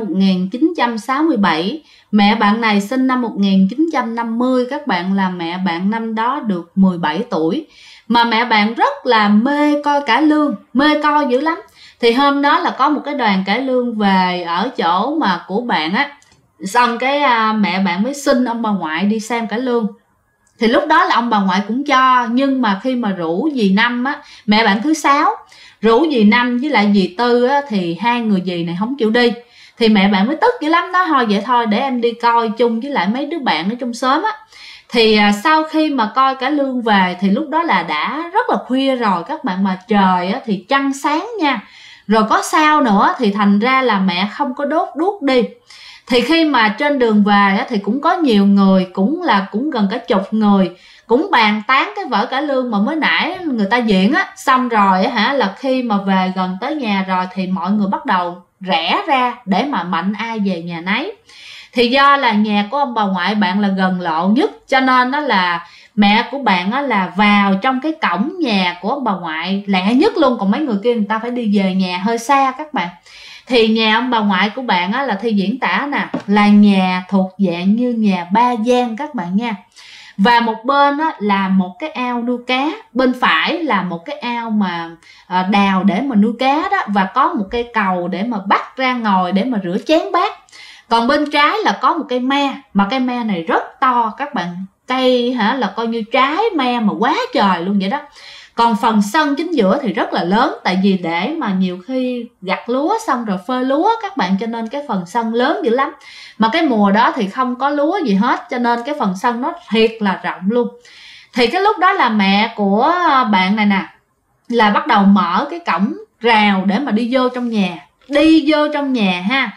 Speaker 1: 1967. Mẹ bạn này sinh năm 1950 các bạn, là mẹ bạn năm đó được 17 tuổi. Mà mẹ bạn rất là mê coi cải lương, mê coi dữ lắm. Thì hôm đó là có một cái đoàn cải lương về ở chỗ mà của bạn á. Xong cái mẹ bạn mới xin ông bà ngoại đi xem cải lương. Thì lúc đó là ông bà ngoại cũng cho, nhưng mà khi mà rủ dì Năm á, mẹ bạn thứ 6, rủ dì Năm với lại dì Tư á, thì hai người dì này không chịu đi. Thì mẹ bạn mới tức dữ lắm đó, thôi vậy thôi để em đi coi chung với lại mấy đứa bạn ở trong xóm á. Thì sau khi mà coi cải lương về thì lúc đó là đã rất là khuya rồi các bạn, mà trời á, thì trăng sáng nha, rồi có sao nữa, thì thành ra là mẹ không có đốt đuốc đi. Thì khi mà trên đường về á, thì cũng có nhiều người, cũng gần cả chục người, cũng bàn tán cái vở cải lương mà mới nãy người ta diễn á. Xong rồi là khi mà về gần tới nhà rồi thì mọi người bắt đầu rẽ ra để mà mạnh ai về nhà nấy. Thì do là nhà của ông bà ngoại bạn là gần lộ nhất, cho nên đó là mẹ của bạn á là vào trong cái cổng nhà của ông bà ngoại lẹ nhất luôn, còn mấy người kia người ta phải đi về nhà hơi xa các bạn. Thì nhà ông bà ngoại của bạn á là Thi diễn tả nè, là nhà thuộc dạng như nhà ba gian các bạn nha. Và một bên á là một cái ao nuôi cá, bên phải là một cái ao mà đào để mà nuôi cá đó, và có một cây cầu để mà bắt ra ngồi để mà rửa chén bát. Còn bên trái là có một cây me, mà cây me này rất to các bạn, cây là coi như trái me mà quá trời luôn vậy đó. Còn phần sân chính giữa thì rất là lớn, tại vì để mà nhiều khi gặt lúa xong rồi phơi lúa các bạn, cho nên cái phần sân lớn dữ lắm. Mà cái mùa đó thì không có lúa gì hết, cho nên cái phần sân nó thiệt là rộng luôn. Thì cái lúc đó là mẹ của bạn này nè là bắt đầu mở cái cổng rào để mà đi vô trong nhà. Đi vô trong nhà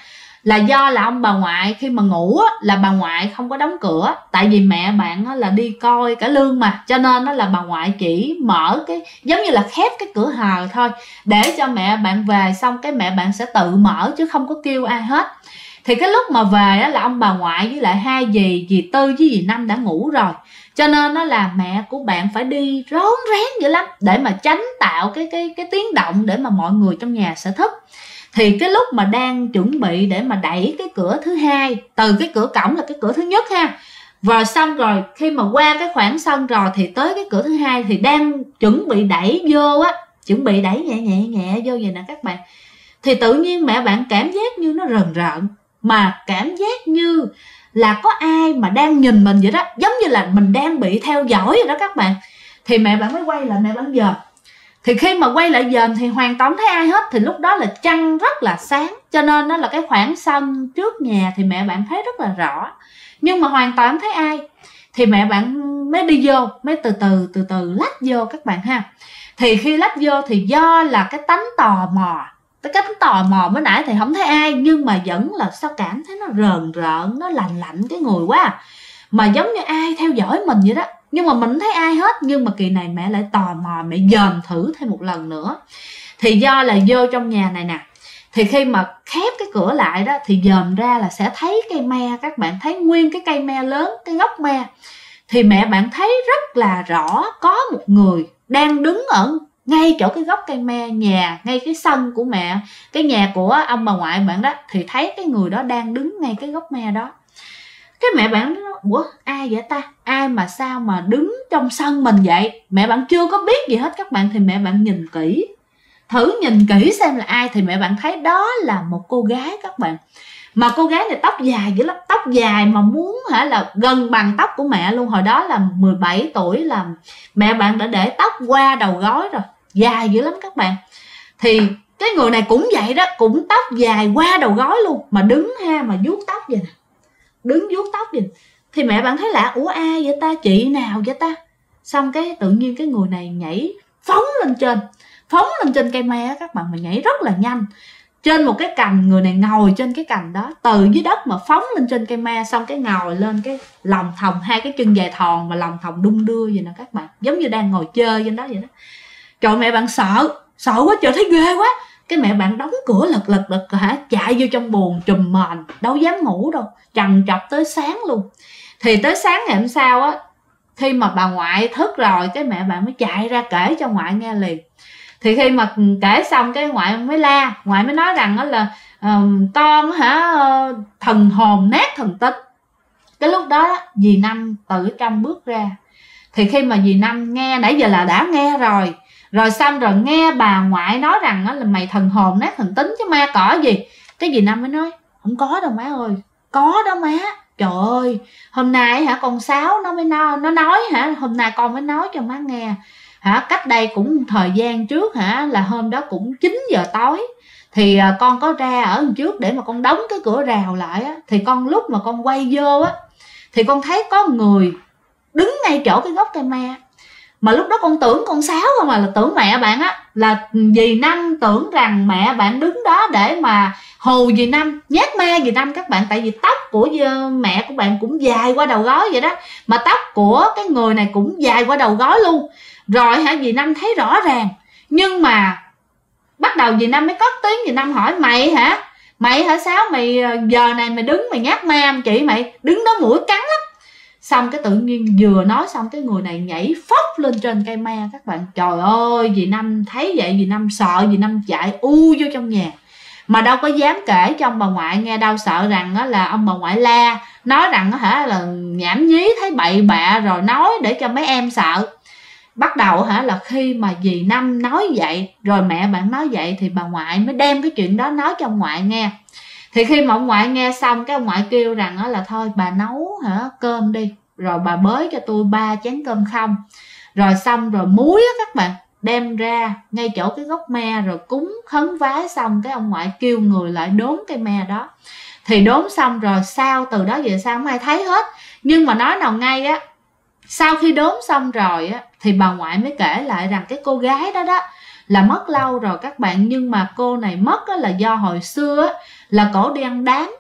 Speaker 1: là do là ông bà ngoại khi mà ngủ á, là bà ngoại không có đóng cửa, tại vì mẹ bạn á, là đi coi cải lương mà, cho nên nó là bà ngoại chỉ mở cái giống như là khép cái cửa hờ thôi, để cho mẹ bạn về xong cái mẹ bạn sẽ tự mở chứ không có kêu ai hết. Thì cái lúc mà về á, là ông bà ngoại với lại hai dì Tư với dì Năm đã ngủ rồi, cho nên nó là mẹ của bạn phải đi rón rén dữ lắm để mà tránh tạo cái tiếng động để mà mọi người trong nhà sẽ thức. Thì cái lúc mà đang chuẩn bị để mà đẩy cái cửa thứ hai, từ cái cửa cổng là cái cửa thứ nhất ha, và xong rồi khi mà qua cái khoảng sân rồi thì tới cái cửa thứ hai, thì đang chuẩn bị đẩy vô á, chuẩn bị đẩy nhẹ vô vậy nè các bạn, thì tự nhiên mẹ bạn cảm giác như nó rờn rợn, mà cảm giác như là có ai mà đang nhìn mình vậy đó, giống như là mình đang bị theo dõi vậy đó các bạn. Thì mẹ bạn mới quay lại, mẹ bạn dòm. Thì khi mà quay lại dòm thì hoàn toàn không thấy ai hết, thì lúc đó là trăng rất là sáng, cho nên nó là cái khoảng sân trước nhà thì mẹ bạn thấy rất là rõ, nhưng mà hoàn toàn không thấy ai. Thì mẹ bạn mới đi vô, mới từ từ lách vô các bạn ha. Thì khi lách vô thì do là cái tánh tò mò, cái tánh tò mò mới nãy thì không thấy ai, nhưng mà vẫn là sao cảm thấy nó rờn rợn, nó lạnh cái người quá, mà giống như ai theo dõi mình vậy đó, nhưng mà mình không thấy ai hết. Nhưng mà kỳ này mẹ lại tò mò, mẹ dòm thử thêm một lần nữa. Thì do là vô trong nhà này nè, thì khi mà khép cái cửa lại đó thì dòm ra là sẽ thấy cây me, các bạn thấy nguyên cái cây me lớn, cái gốc me. Thì mẹ bạn thấy rất là rõ có một người đang đứng ở ngay chỗ cái gốc cây me nhà, ngay cái sân của mẹ, cái nhà của ông bà ngoại bạn đó, thì thấy cái người đó đang đứng ngay cái gốc me đó. Cái mẹ bạn nói, ủa ai vậy ta, ai mà sao mà đứng trong sân mình vậy? Mẹ bạn chưa có biết gì hết các bạn. Thì mẹ bạn nhìn kỹ, thử nhìn kỹ xem là ai, thì mẹ bạn thấy đó là một cô gái các bạn. Mà cô gái này tóc dài dữ lắm, tóc dài mà muốn là gần bằng tóc của mẹ luôn. Hồi đó là 17 tuổi là mẹ bạn đã để tóc qua đầu gối rồi, dài dữ lắm các bạn. Thì cái người này cũng vậy đó, cũng tóc dài qua đầu gối luôn, mà đứng ha, mà vuốt tóc vậy nè, đứng vuốt tóc vậy. Thì mẹ bạn thấy lạ, ủa ai vậy ta, chị nào vậy ta? Xong cái tự nhiên cái người này nhảy phóng lên trên cây me các bạn, mà nhảy rất là nhanh trên một cái cành. Người này ngồi trên cái cành đó, từ dưới đất mà phóng lên trên cây me, xong cái ngồi lên cái lòng thòng, hai cái chân dài thòn mà lòng thòng đung đưa vậy nè các bạn, giống như đang ngồi chơi trên đó vậy đó. Trời, mẹ bạn sợ quá trời, thấy ghê quá. Cái mẹ bạn đóng cửa lật chạy vô trong buồng trùm mền, đâu dám ngủ đâu, trằn trọc tới sáng luôn. Thì tới sáng ngày hôm sau á, khi mà bà ngoại thức rồi, cái mẹ bạn mới chạy ra kể cho ngoại nghe liền. Thì khi mà kể xong cái ngoại mới la, ngoại mới nói rằng đó là con thần hồn nát thần tính. Cái lúc đó dì Năm từ trong bước ra. Thì khi mà dì Năm nghe, nãy giờ là đã nghe rồi xong rồi nghe bà ngoại nói rằng đó là mày thần hồn nát thần tính chứ ma cỏ gì. Cái dì Năm mới nói, không có đâu má ơi. Có đó má. Trời ơi, hôm nay con Sáu nó mới nói hôm nay con mới nói cho má nghe. Cách đây cũng thời gian trước là hôm đó cũng 9 giờ tối thì con có ra ở trước để mà con đóng cái cửa rào lại á. Thì con lúc mà con quay vô á thì con thấy có người đứng ngay chỗ cái gốc cây me. Mà lúc đó con tưởng con Sáu không, là tưởng mẹ bạn á, là dì Năm tưởng rằng mẹ bạn đứng đó để mà hù dì Năm, nhát ma dì Năm các bạn. Tại vì tóc của mẹ của bạn cũng dài qua đầu gối vậy đó, mà tóc của cái người này cũng dài qua đầu gối luôn. Rồi dì Năm thấy rõ ràng. Nhưng mà bắt đầu dì Năm mới cất tiếng, dì Năm hỏi, mày hả Sáu, mày giờ này mày đứng mày nhát ma không chị, mày đứng đó mũi cắn lắm. Xong cái tự nhiên vừa nói xong cái người này nhảy phóc lên trên cây me các bạn. Trời ơi, dì Năm thấy vậy dì Năm sợ, dì Năm chạy vô trong nhà. Mà đâu có dám kể cho ông bà ngoại nghe đâu, sợ rằng là ông bà ngoại la, nói rằng là nhảm nhí thấy bậy bạ rồi nói để cho mấy em sợ. Bắt đầu là khi mà dì Năm nói vậy, rồi mẹ bạn nói vậy, thì bà ngoại mới đem cái chuyện đó nói cho ông ngoại nghe. Thì khi mà ông ngoại nghe xong, cái ông ngoại kêu rằng là thôi bà nấu cơm đi, rồi bà bới cho tôi 3 chén cơm không. Rồi xong rồi muối các bạn đem ra ngay chỗ cái gốc me, rồi cúng khấn vái xong, cái ông ngoại kêu người lại đốn cây me đó. Thì đốn xong rồi sau từ đó về sau không ai thấy hết. Nhưng mà nói nào ngay á, sau khi đốn xong rồi á, thì bà ngoại mới kể lại rằng cái cô gái đó là mất lâu rồi các bạn. Nhưng mà cô này mất là do hồi xưa là cổ đi ăn đám,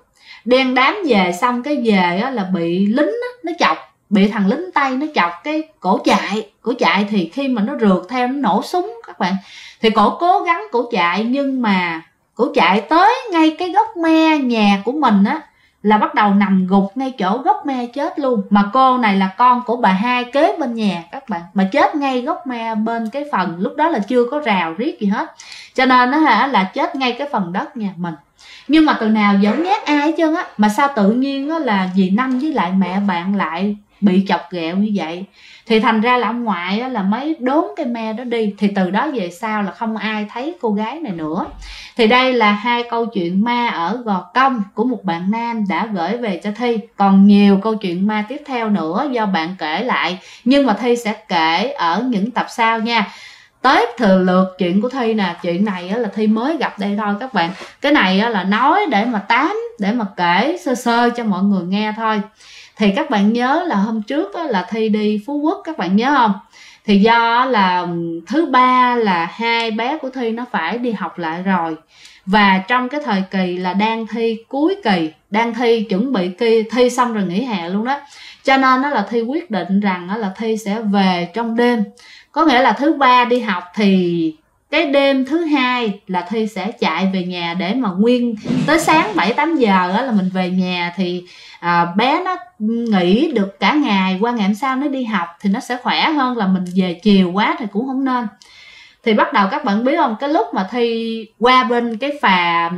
Speaker 1: Đen đám về, xong cái về á, là bị lính á, nó chọc, bị thằng lính Tây nó chọc cái cổ chạy thì khi mà nó rượt theo nó nổ súng các bạn, thì cổ cố gắng cổ chạy, nhưng mà cổ chạy tới ngay cái gốc me nhà của mình á là bắt đầu nằm gục ngay chỗ gốc me chết luôn. Mà cô này là con của bà Hai kế bên nhà các bạn, mà chết ngay gốc me bên cái phần lúc đó là chưa có rào riết gì hết, cho nên nó là chết ngay cái phần đất nhà mình. Nhưng mà từ nào giỡn nhát ai hết trơn á, mà sao tự nhiên á là dì Năm với lại mẹ bạn lại bị chọc ghẹo như vậy. Thì thành ra là ông ngoại á, là mới đốn cái me đó đi. Thì từ đó về sau là không ai thấy cô gái này nữa. Thì đây là hai câu chuyện ma ở Gò Công của một bạn nam đã gửi về cho Thi. Còn nhiều câu chuyện ma tiếp theo nữa do bạn kể lại, nhưng mà Thi sẽ kể ở những tập sau nha. Tới thừa lượt chuyện của Thi nè. Chuyện này á, là Thi mới gặp đây thôi các bạn. Cái này á, là nói để mà tám, để mà kể sơ sơ cho mọi người nghe thôi. Thì các bạn nhớ là hôm trước á, là Thi đi Phú Quốc, các bạn nhớ không? Thì do là thứ ba là hai bé của Thi nó phải đi học lại rồi. Và trong cái thời kỳ là đang thi cuối kỳ, đang thi chuẩn bị thi xong rồi nghỉ hè luôn đó. Cho nên đó là Thi quyết định rằng đó là Thi sẽ về trong đêm. Có nghĩa là thứ ba đi học thì cái đêm thứ hai là Thi sẽ chạy về nhà để mà nguyên tới sáng 7-8 giờ đó là mình về nhà. Thì bé nó nghỉ được cả ngày, qua ngày hôm sau nó đi học thì nó sẽ khỏe hơn là mình về chiều quá thì cũng không nên. Thì bắt đầu các bạn biết không, cái lúc mà Thi qua bên cái phà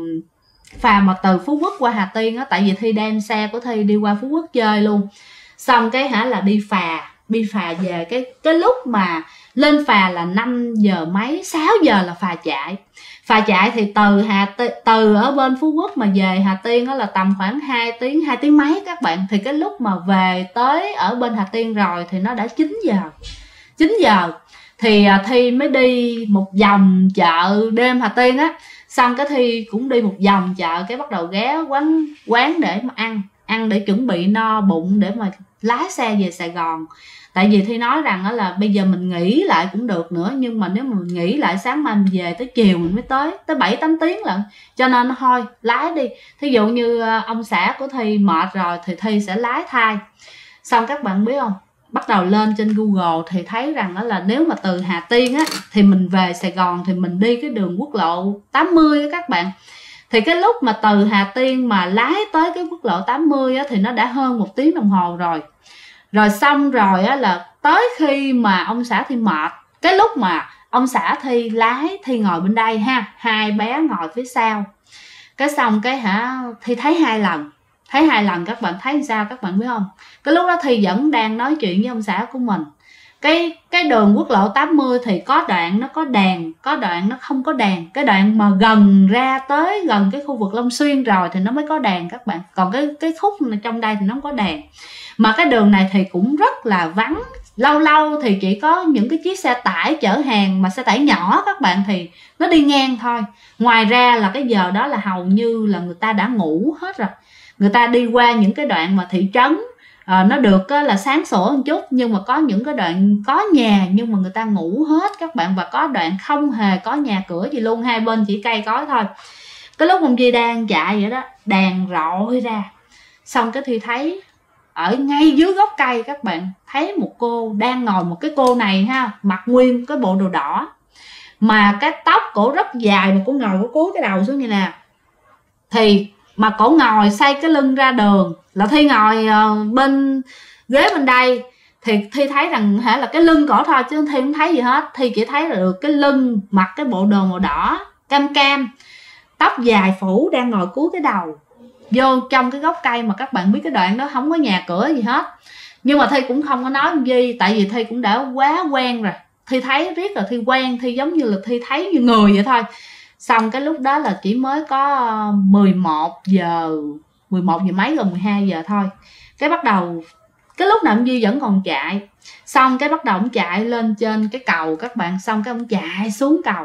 Speaker 1: mà từ Phú Quốc qua Hà Tiên á, tại vì Thi đem xe của Thi đi qua Phú Quốc chơi luôn, xong cái là đi phà về. Cái lúc mà lên phà là 5 giờ mấy 6 giờ là phà chạy thì từ ở bên Phú Quốc mà về Hà Tiên đó là tầm khoảng 2 tiếng mấy các bạn. Thì cái lúc mà về tới ở bên Hà Tiên rồi thì nó đã 9 giờ thì Thi mới đi một vòng chợ đêm Hà Tiên á. Xong cái Thi cũng đi một vòng chợ, cái bắt đầu ghé quán để mà ăn để chuẩn bị no bụng để mà lái xe về Sài Gòn. Tại vì Thi nói rằng đó là bây giờ mình nghỉ lại cũng được nữa, nhưng mà nếu mà mình nghỉ lại sáng mai mình về tới chiều mình mới tới 7-8 tiếng lận, cho nên thôi lái đi. Thí dụ như ông xã của Thi mệt rồi thì Thi sẽ lái thay. Xong các bạn biết không, bắt đầu lên trên Google thì thấy rằng đó là nếu mà từ Hà Tiên á thì mình về Sài Gòn thì mình đi cái đường quốc lộ 80 á các bạn. Thì cái lúc mà từ Hà Tiên mà lái tới cái quốc lộ 80 á thì nó đã hơn 1 tiếng đồng hồ rồi. Rồi xong rồi á là tới khi mà ông xã Thi mệt, cái lúc mà ông xã Thi lái, Thi ngồi bên đây ha, hai bé ngồi phía sau. Cái xong cái Thi thấy hai lần các bạn thấy sao các bạn biết không? Cái lúc đó Thi vẫn đang nói chuyện với ông xã của mình. Cái đường quốc lộ 80 thì có đoạn nó có đèn, có đoạn nó không có đèn. Cái đoạn mà gần ra tới gần cái khu vực Long Xuyên rồi thì nó mới có đèn các bạn. Còn cái khúc này trong đây thì nó không có đèn. Mà cái đường này thì cũng rất là vắng. Lâu lâu thì chỉ có những cái chiếc xe tải chở hàng, mà xe tải nhỏ các bạn, thì nó đi ngang thôi. Ngoài ra là cái giờ đó là hầu như là người ta đã ngủ hết rồi. Người ta đi qua những cái đoạn mà thị trấn nó được là sáng sủa một chút, nhưng mà có những cái đoạn có nhà nhưng mà người ta ngủ hết các bạn. Và có đoạn không hề có nhà cửa gì luôn, hai bên chỉ cây cối thôi. Cái lúc ông Di đang chạy vậy đó, đèn rọi ra, xong cái Thi thấy ở ngay dưới gốc cây các bạn, thấy một cô đang ngồi. Một cái cô này ha, mặc nguyên cái bộ đồ đỏ, mà cái tóc cổ rất dài, mà cổ ngồi cổ cúi cái đầu xuống như nè. Thì mà cổ ngồi xoay cái lưng ra đường, là Thi ngồi bên ghế bên đây. Thì Thi thấy rằng là cái lưng cổ thôi chứ Thi không thấy gì hết. Thi chỉ thấy là được cái lưng, mặc cái bộ đồ màu đỏ cam cam, tóc dài phủ, đang ngồi cúi cái đầu vô trong cái gốc cây. Mà các bạn biết cái đoạn đó không có nhà cửa gì hết. Nhưng mà Thi cũng không có nói gì, tại vì Thi cũng đã quá quen rồi. Thi thấy riết rồi Thi quen, Thi giống như là Thi thấy như người vậy thôi. Xong cái lúc đó là chỉ mới có 11 giờ mấy rồi 12 giờ thôi. Cái bắt đầu cái lúc nào ông Duy vẫn còn chạy. Xong cái bắt đầu ông chạy lên trên cái cầu các bạn. Xong cái ông chạy xuống cầu.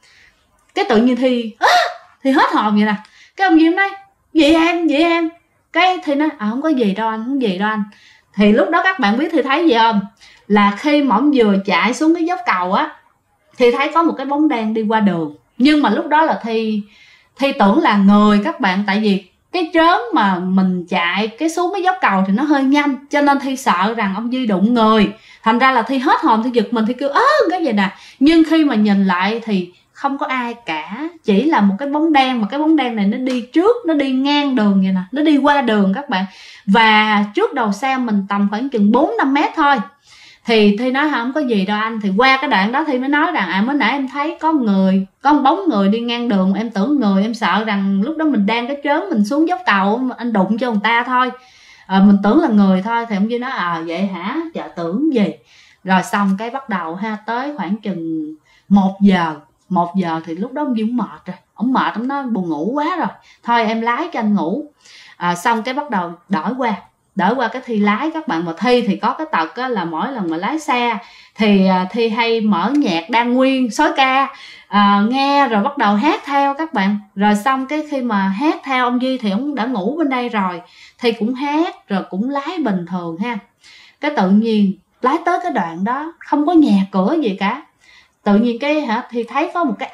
Speaker 1: Cái tự nhiên Thi hết hồn vậy nè. Cái ông Duy nói gì em. Cái Thi nói không có gì đâu anh. Thì lúc đó các bạn biết Thi thấy gì không? Là khi mà ông vừa chạy xuống cái dốc cầu á, Thi thấy có một cái bóng đen đi qua đường. Nhưng mà lúc đó là Thi tưởng là người các bạn. Tại vì cái trớn mà mình chạy cái xuống cái dốc cầu thì nó hơi nhanh, cho nên Thi sợ rằng ông Duy đụng người, thành ra là Thi hết hồn, Thi giật mình, Thi kêu cái gì nè. Nhưng khi mà nhìn lại thì không có ai cả, chỉ là một cái bóng đen, mà cái bóng đen này nó đi trước, nó đi ngang đường vậy nè, nó đi qua đường các bạn, và trước đầu xe mình tầm khoảng chừng 4-5 mét thôi. Thì Thi nói không có gì đâu anh. Thì qua cái đoạn đó Thi mới nói rằng mới nãy em thấy có người, có một bóng người đi ngang đường, em tưởng người, em sợ rằng lúc đó mình đang cái trớn mình xuống dốc cầu anh đụng cho người ta thôi, mình tưởng là người thôi. Thì ông Duy nói vậy hả, dạ tưởng gì. Rồi xong cái bắt đầu tới khoảng chừng 1 giờ thì lúc đó ông Duy cũng mệt rồi, ông nói buồn ngủ quá rồi, thôi em lái cho anh ngủ. Xong cái bắt đầu đổi qua cái Thi lái các bạn. Mà Thi thì có cái tật là mỗi lần mà lái xe thì Thi hay mở nhạc Đan Nguyên sói ca, nghe rồi bắt đầu hát theo các bạn. Rồi xong cái khi mà hát theo ông Duy thì ông đã ngủ bên đây rồi, Thi cũng hát rồi cũng lái bình thường ha. Cái tự nhiên lái tới cái đoạn đó không có nhà cửa gì cả, tự nhiên cái Thi thấy có một cái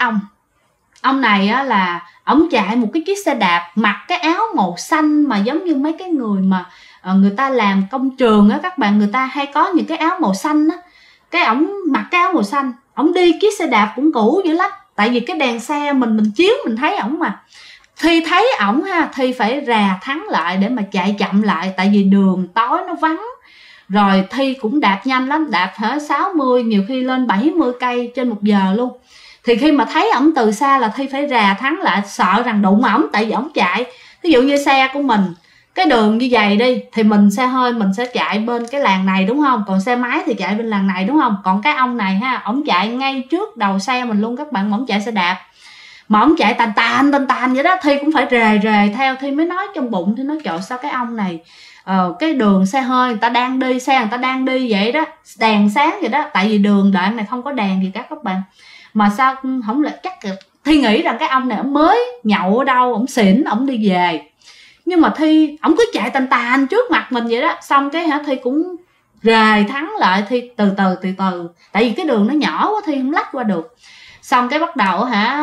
Speaker 1: ông này là ông chạy một cái chiếc xe đạp, mặc cái áo màu xanh mà giống như mấy cái người mà người ta làm công trường á các bạn, người ta hay có những cái áo màu xanh á. Cái ổng mặc cái áo màu xanh, ổng đi chiếc xe đạp cũng cũ dữ lắm, tại vì cái đèn xe mình chiếu mình thấy ổng mà. Thi thấy ổng Thi phải rà thắng lại để mà chạy chậm lại, tại vì đường tối nó vắng. Rồi Thi cũng đạp nhanh lắm, đạp 60, nhiều khi lên 70 cây trên 1 giờ luôn. Thì khi mà thấy ổng từ xa là Thi phải rà thắng lại, sợ rằng đụng ổng, tại vì ổng chạy. Ví dụ như xe của mình, cái đường như vậy đi, thì mình xe hơi mình sẽ chạy bên cái làn này đúng không, còn xe máy thì chạy bên làn này đúng không. Còn cái ông này ổng chạy ngay trước đầu xe mình luôn các bạn, mà ổng chạy xe đạp, mà ổng chạy tàn vậy đó. Thi cũng phải rề theo. Thi mới nói trong bụng, Thi nói trời sao cái ông này cái đường xe hơi người ta đang đi, xe người ta đang đi vậy đó, đèn sáng vậy đó, tại vì đường đoạn này không có đèn gì các bạn, mà sao không lại. Chắc Thi nghĩ rằng cái ông này ông mới nhậu ở đâu, ông xỉn, ông đi về. Nhưng mà Thi ổng cứ chạy tàn trước mặt mình vậy đó. Xong cái Thi cũng rề thắng lại. Thi từ từ, tại vì cái đường nó nhỏ quá, Thi không lách qua được. Xong cái bắt đầu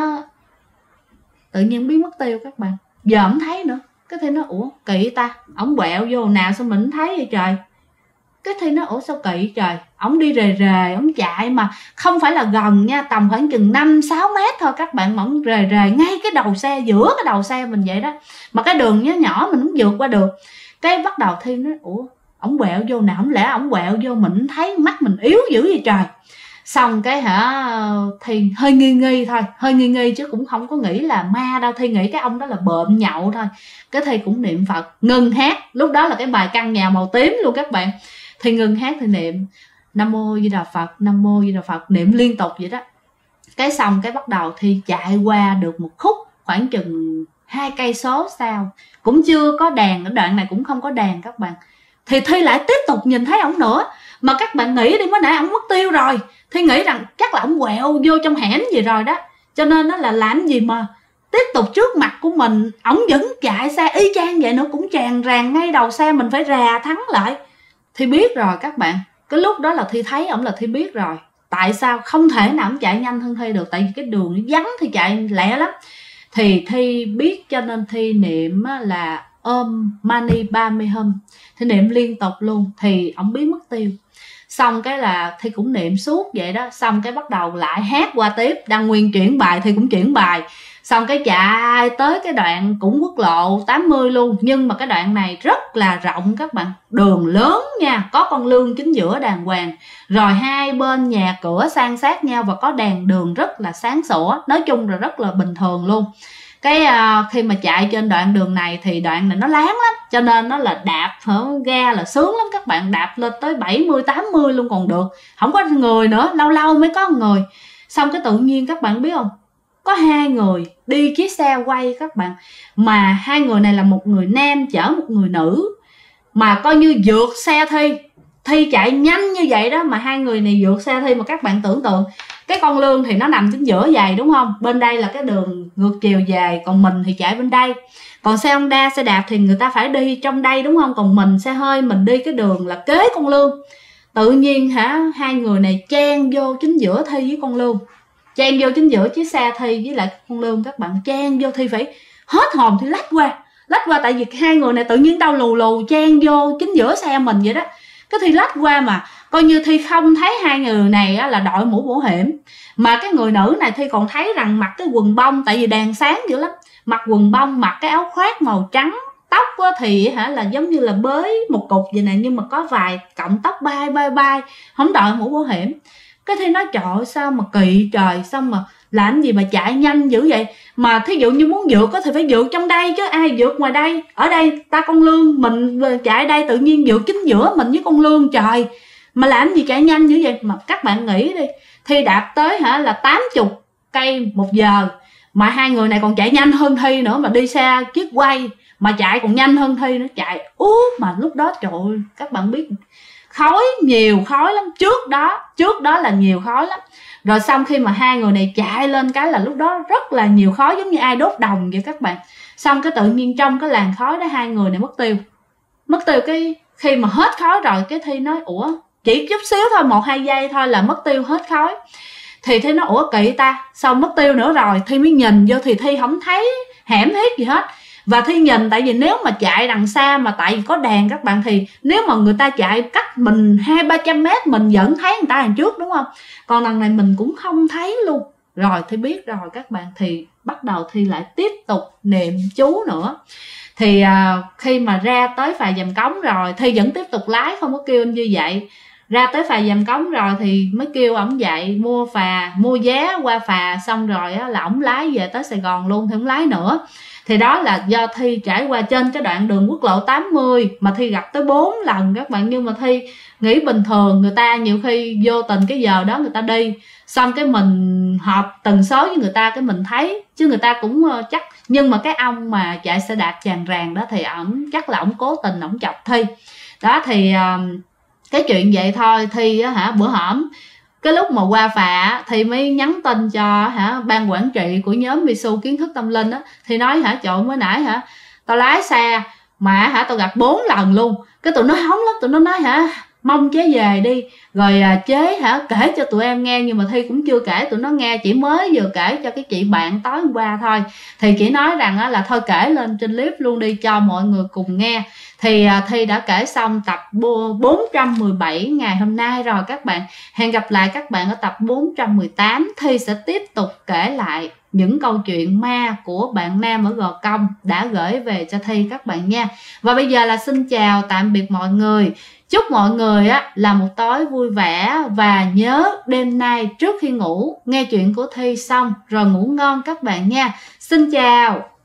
Speaker 1: tự nhiên biến mất tiêu các bạn, giờ ổng thấy nữa. Cái Thi nói ủa kỳ ta, ổng quẹo vô nào sao mình không thấy vậy trời. Cái Thi nói ủa sao kỳ trời, ổng đi rề ổng chạy mà không phải là gần nha, tầm khoảng chừng 5-6 mét thôi các bạn, mà ổng rề ngay cái đầu xe, giữa cái đầu xe mình vậy đó, mà cái đường nhỏ mình không vượt qua được. Cái bắt đầu Thi nói ủa ổng quẹo vô nào, không lẽ ổng quẹo vô mình thấy, mắt mình yếu dữ vậy trời. Xong cái Thi hơi nghi thôi, hơi nghi chứ cũng không có nghĩ là ma đâu. Thi nghĩ cái ông đó là bợm nhậu thôi. Cái Thi cũng niệm Phật, ngừng hát. Lúc đó là cái bài Căn Nhà Màu Tím luôn các bạn. Thi ngừng hát thì niệm Nam Mô Di Đà Phật, Nam Mô Di Đà Phật, niệm liên tục vậy đó. Cái xong cái bắt đầu Thi chạy qua được một khúc khoảng chừng 2 cây số sau, cũng chưa có đèn, ở đoạn này cũng không có đèn các bạn. Thì Thi lại tiếp tục nhìn thấy ổng nữa. Mà các bạn nghĩ đi, mới nãy ổng mất tiêu rồi, Thi nghĩ rằng chắc là ổng quẹo vô trong hẻm gì rồi đó, cho nên nó là làm gì mà tiếp tục trước mặt của mình. Ổng vẫn chạy xe y chang vậy nữa, cũng tràn ràng ngay đầu xe mình, phải rà thắng lại. Thi biết rồi các bạn, cái lúc đó là Thi thấy ổng là Thi biết rồi. Tại sao không thể nào ổng chạy nhanh hơn Thi được, tại vì cái đường nó vắng thì chạy lẹ lắm. Thì Thi biết, cho nên Thi niệm là Om Mani Padme Hum, Thi niệm liên tục luôn, thì ổng biến mất tiêu. Xong cái là Thi cũng niệm suốt vậy đó. Xong cái bắt đầu lại hát qua tiếp, Đăng Nguyên chuyển bài, Thi cũng chuyển bài. Xong cái chạy tới cái đoạn cũng quốc lộ 80 luôn. Nhưng mà cái đoạn này rất là rộng các bạn, đường lớn nha, có con lương chính giữa đàng hoàng, rồi hai bên nhà cửa san sát nhau, và có đèn đường rất là sáng sủa. Nói chung là rất là bình thường luôn. Cái khi mà chạy trên đoạn đường này thì đoạn này nó láng lắm, cho nên nó là đạp ga là sướng lắm các bạn, đạp lên tới 70-80 luôn còn được, không có người nữa, lâu lâu mới có người. Xong cái tự nhiên các bạn biết không, có 2 người đi chiếc xe quay các bạn, mà 2 người này là một người nam chở một người nữ, mà coi như vượt xe Thi chạy nhanh như vậy đó, mà 2 người này vượt xe Thi. Mà các bạn tưởng tượng, cái con lương thì nó nằm chính giữa vậy đúng không, bên đây là cái đường ngược chiều về, còn mình thì chạy bên đây. Còn xe Honda, xe đạp thì người ta phải đi trong đây đúng không, còn mình xe hơi mình đi cái đường là kế con lương. Tự nhiên 2 người này chen vô chính giữa Thi với con lương, chen vô chính giữa chiếc xe Thi với lại con lương các bạn, chen vô. Thi phải hết hồn, Thi lách qua, Lách qua tại vì hai người này tự nhiên đâu lù lù chen vô chính giữa xe mình vậy đó. Cái Thi lách qua mà coi như Thi không thấy hai người này là đội mũ bảo hiểm. Mà cái người nữ này Thi còn thấy rằng mặc cái quần bông, tại vì đèn sáng dữ lắm, mặc quần bông, mặc cái áo khoác màu trắng, tóc thì là giống như là bới một cục vậy nè, nhưng mà có vài cọng tóc bay, không đội mũ bảo hiểm. Cái Thi nói trời ơi, sao mà kỳ trời, sao mà làm gì mà chạy nhanh dữ vậy. Mà thí dụ như muốn vượt thì phải vượt trong đây chứ, ai vượt ngoài đây. Ở đây ta con lương, mình chạy đây tự nhiên vượt chính giữa mình với con lương trời, mà làm gì chạy nhanh dữ vậy. Mà các bạn nghĩ đi, Thi đạp tới là 80 cây một giờ, mà hai người này còn chạy nhanh hơn Thi nữa, mà đi xe chiếc quay mà chạy còn nhanh hơn Thi nữa, chạy mà lúc đó trời ơi, các bạn biết khói, nhiều khói lắm. Trước đó là nhiều khói lắm. Rồi xong khi mà hai người này chạy lên cái là lúc đó rất là nhiều khói, giống như ai đốt đồng vậy các bạn. Xong cái tự nhiên trong cái làn khói đó hai người này mất tiêu. Cái khi mà hết khói rồi, cái Thi nói ủa, chỉ chút xíu thôi, 1-2 giây thôi là mất tiêu hết khói. Thì Thi nói ủa kỳ ta, sao mất tiêu nữa rồi. Thi mới nhìn vô thì Thi không thấy hẻm hiếp gì hết. Và Thi nhìn, tại vì nếu mà chạy đằng xa mà tại vì có đèn các bạn, thì nếu mà người ta chạy cách mình 200-300 mét mình vẫn thấy người ta đằng trước, đúng không? Còn đằng này mình cũng không thấy luôn. Rồi Thi biết rồi các bạn, thì bắt đầu Thi lại tiếp tục niệm chú nữa. Thì khi mà ra tới phà Giàm Cống rồi, Thi vẫn tiếp tục lái, không có kêu anh như vậy. Ra tới phà Giàm Cống rồi thì mới kêu ổng dậy mua vé qua phà, xong rồi là ổng lái về tới Sài Gòn luôn, thì ổng lái nữa. Thì đó là do Thi trải qua trên cái đoạn đường quốc lộ 80 mà Thi gặp tới 4 lần các bạn. Nhưng mà Thi nghĩ bình thường người ta nhiều khi vô tình cái giờ đó người ta đi, xong cái mình họp tần số với người ta, cái mình thấy, chứ người ta cũng chắc. Nhưng mà cái ông mà chạy xe đạp Tràng Ràng đó thì ổng chắc là ổng cố tình ổng chọc Thi đó. Thì cái chuyện vậy thôi. Thi bữa hổm cái lúc mà qua phà thì mới nhắn tin cho ban quản trị của nhóm Misu Kiến Thức Tâm Linh á. Thì nói trời mới nãy tao lái xe mà tao gặp 4 lần luôn. Cái tụi nó hóng lắm, tụi nó nói mong chế về đi, rồi chế kể cho tụi em nghe. Nhưng mà Thi cũng chưa kể tụi nó nghe, chỉ mới vừa kể cho cái chị bạn tối hôm qua thôi. Thì chị nói rằng là thôi kể lên trên clip luôn đi cho mọi người cùng nghe. Thì Thi đã kể xong tập 417 ngày hôm nay rồi các bạn. Hẹn gặp lại các bạn ở tập 418. Thi sẽ tiếp tục kể lại những câu chuyện ma của bạn Nam ở Gò Công đã gửi về cho Thi các bạn nha. Và bây giờ là xin chào tạm biệt mọi người. Chúc mọi người là một tối vui vẻ, và nhớ đêm nay trước khi ngủ nghe chuyện của Thi xong rồi ngủ ngon các bạn nha. Xin chào.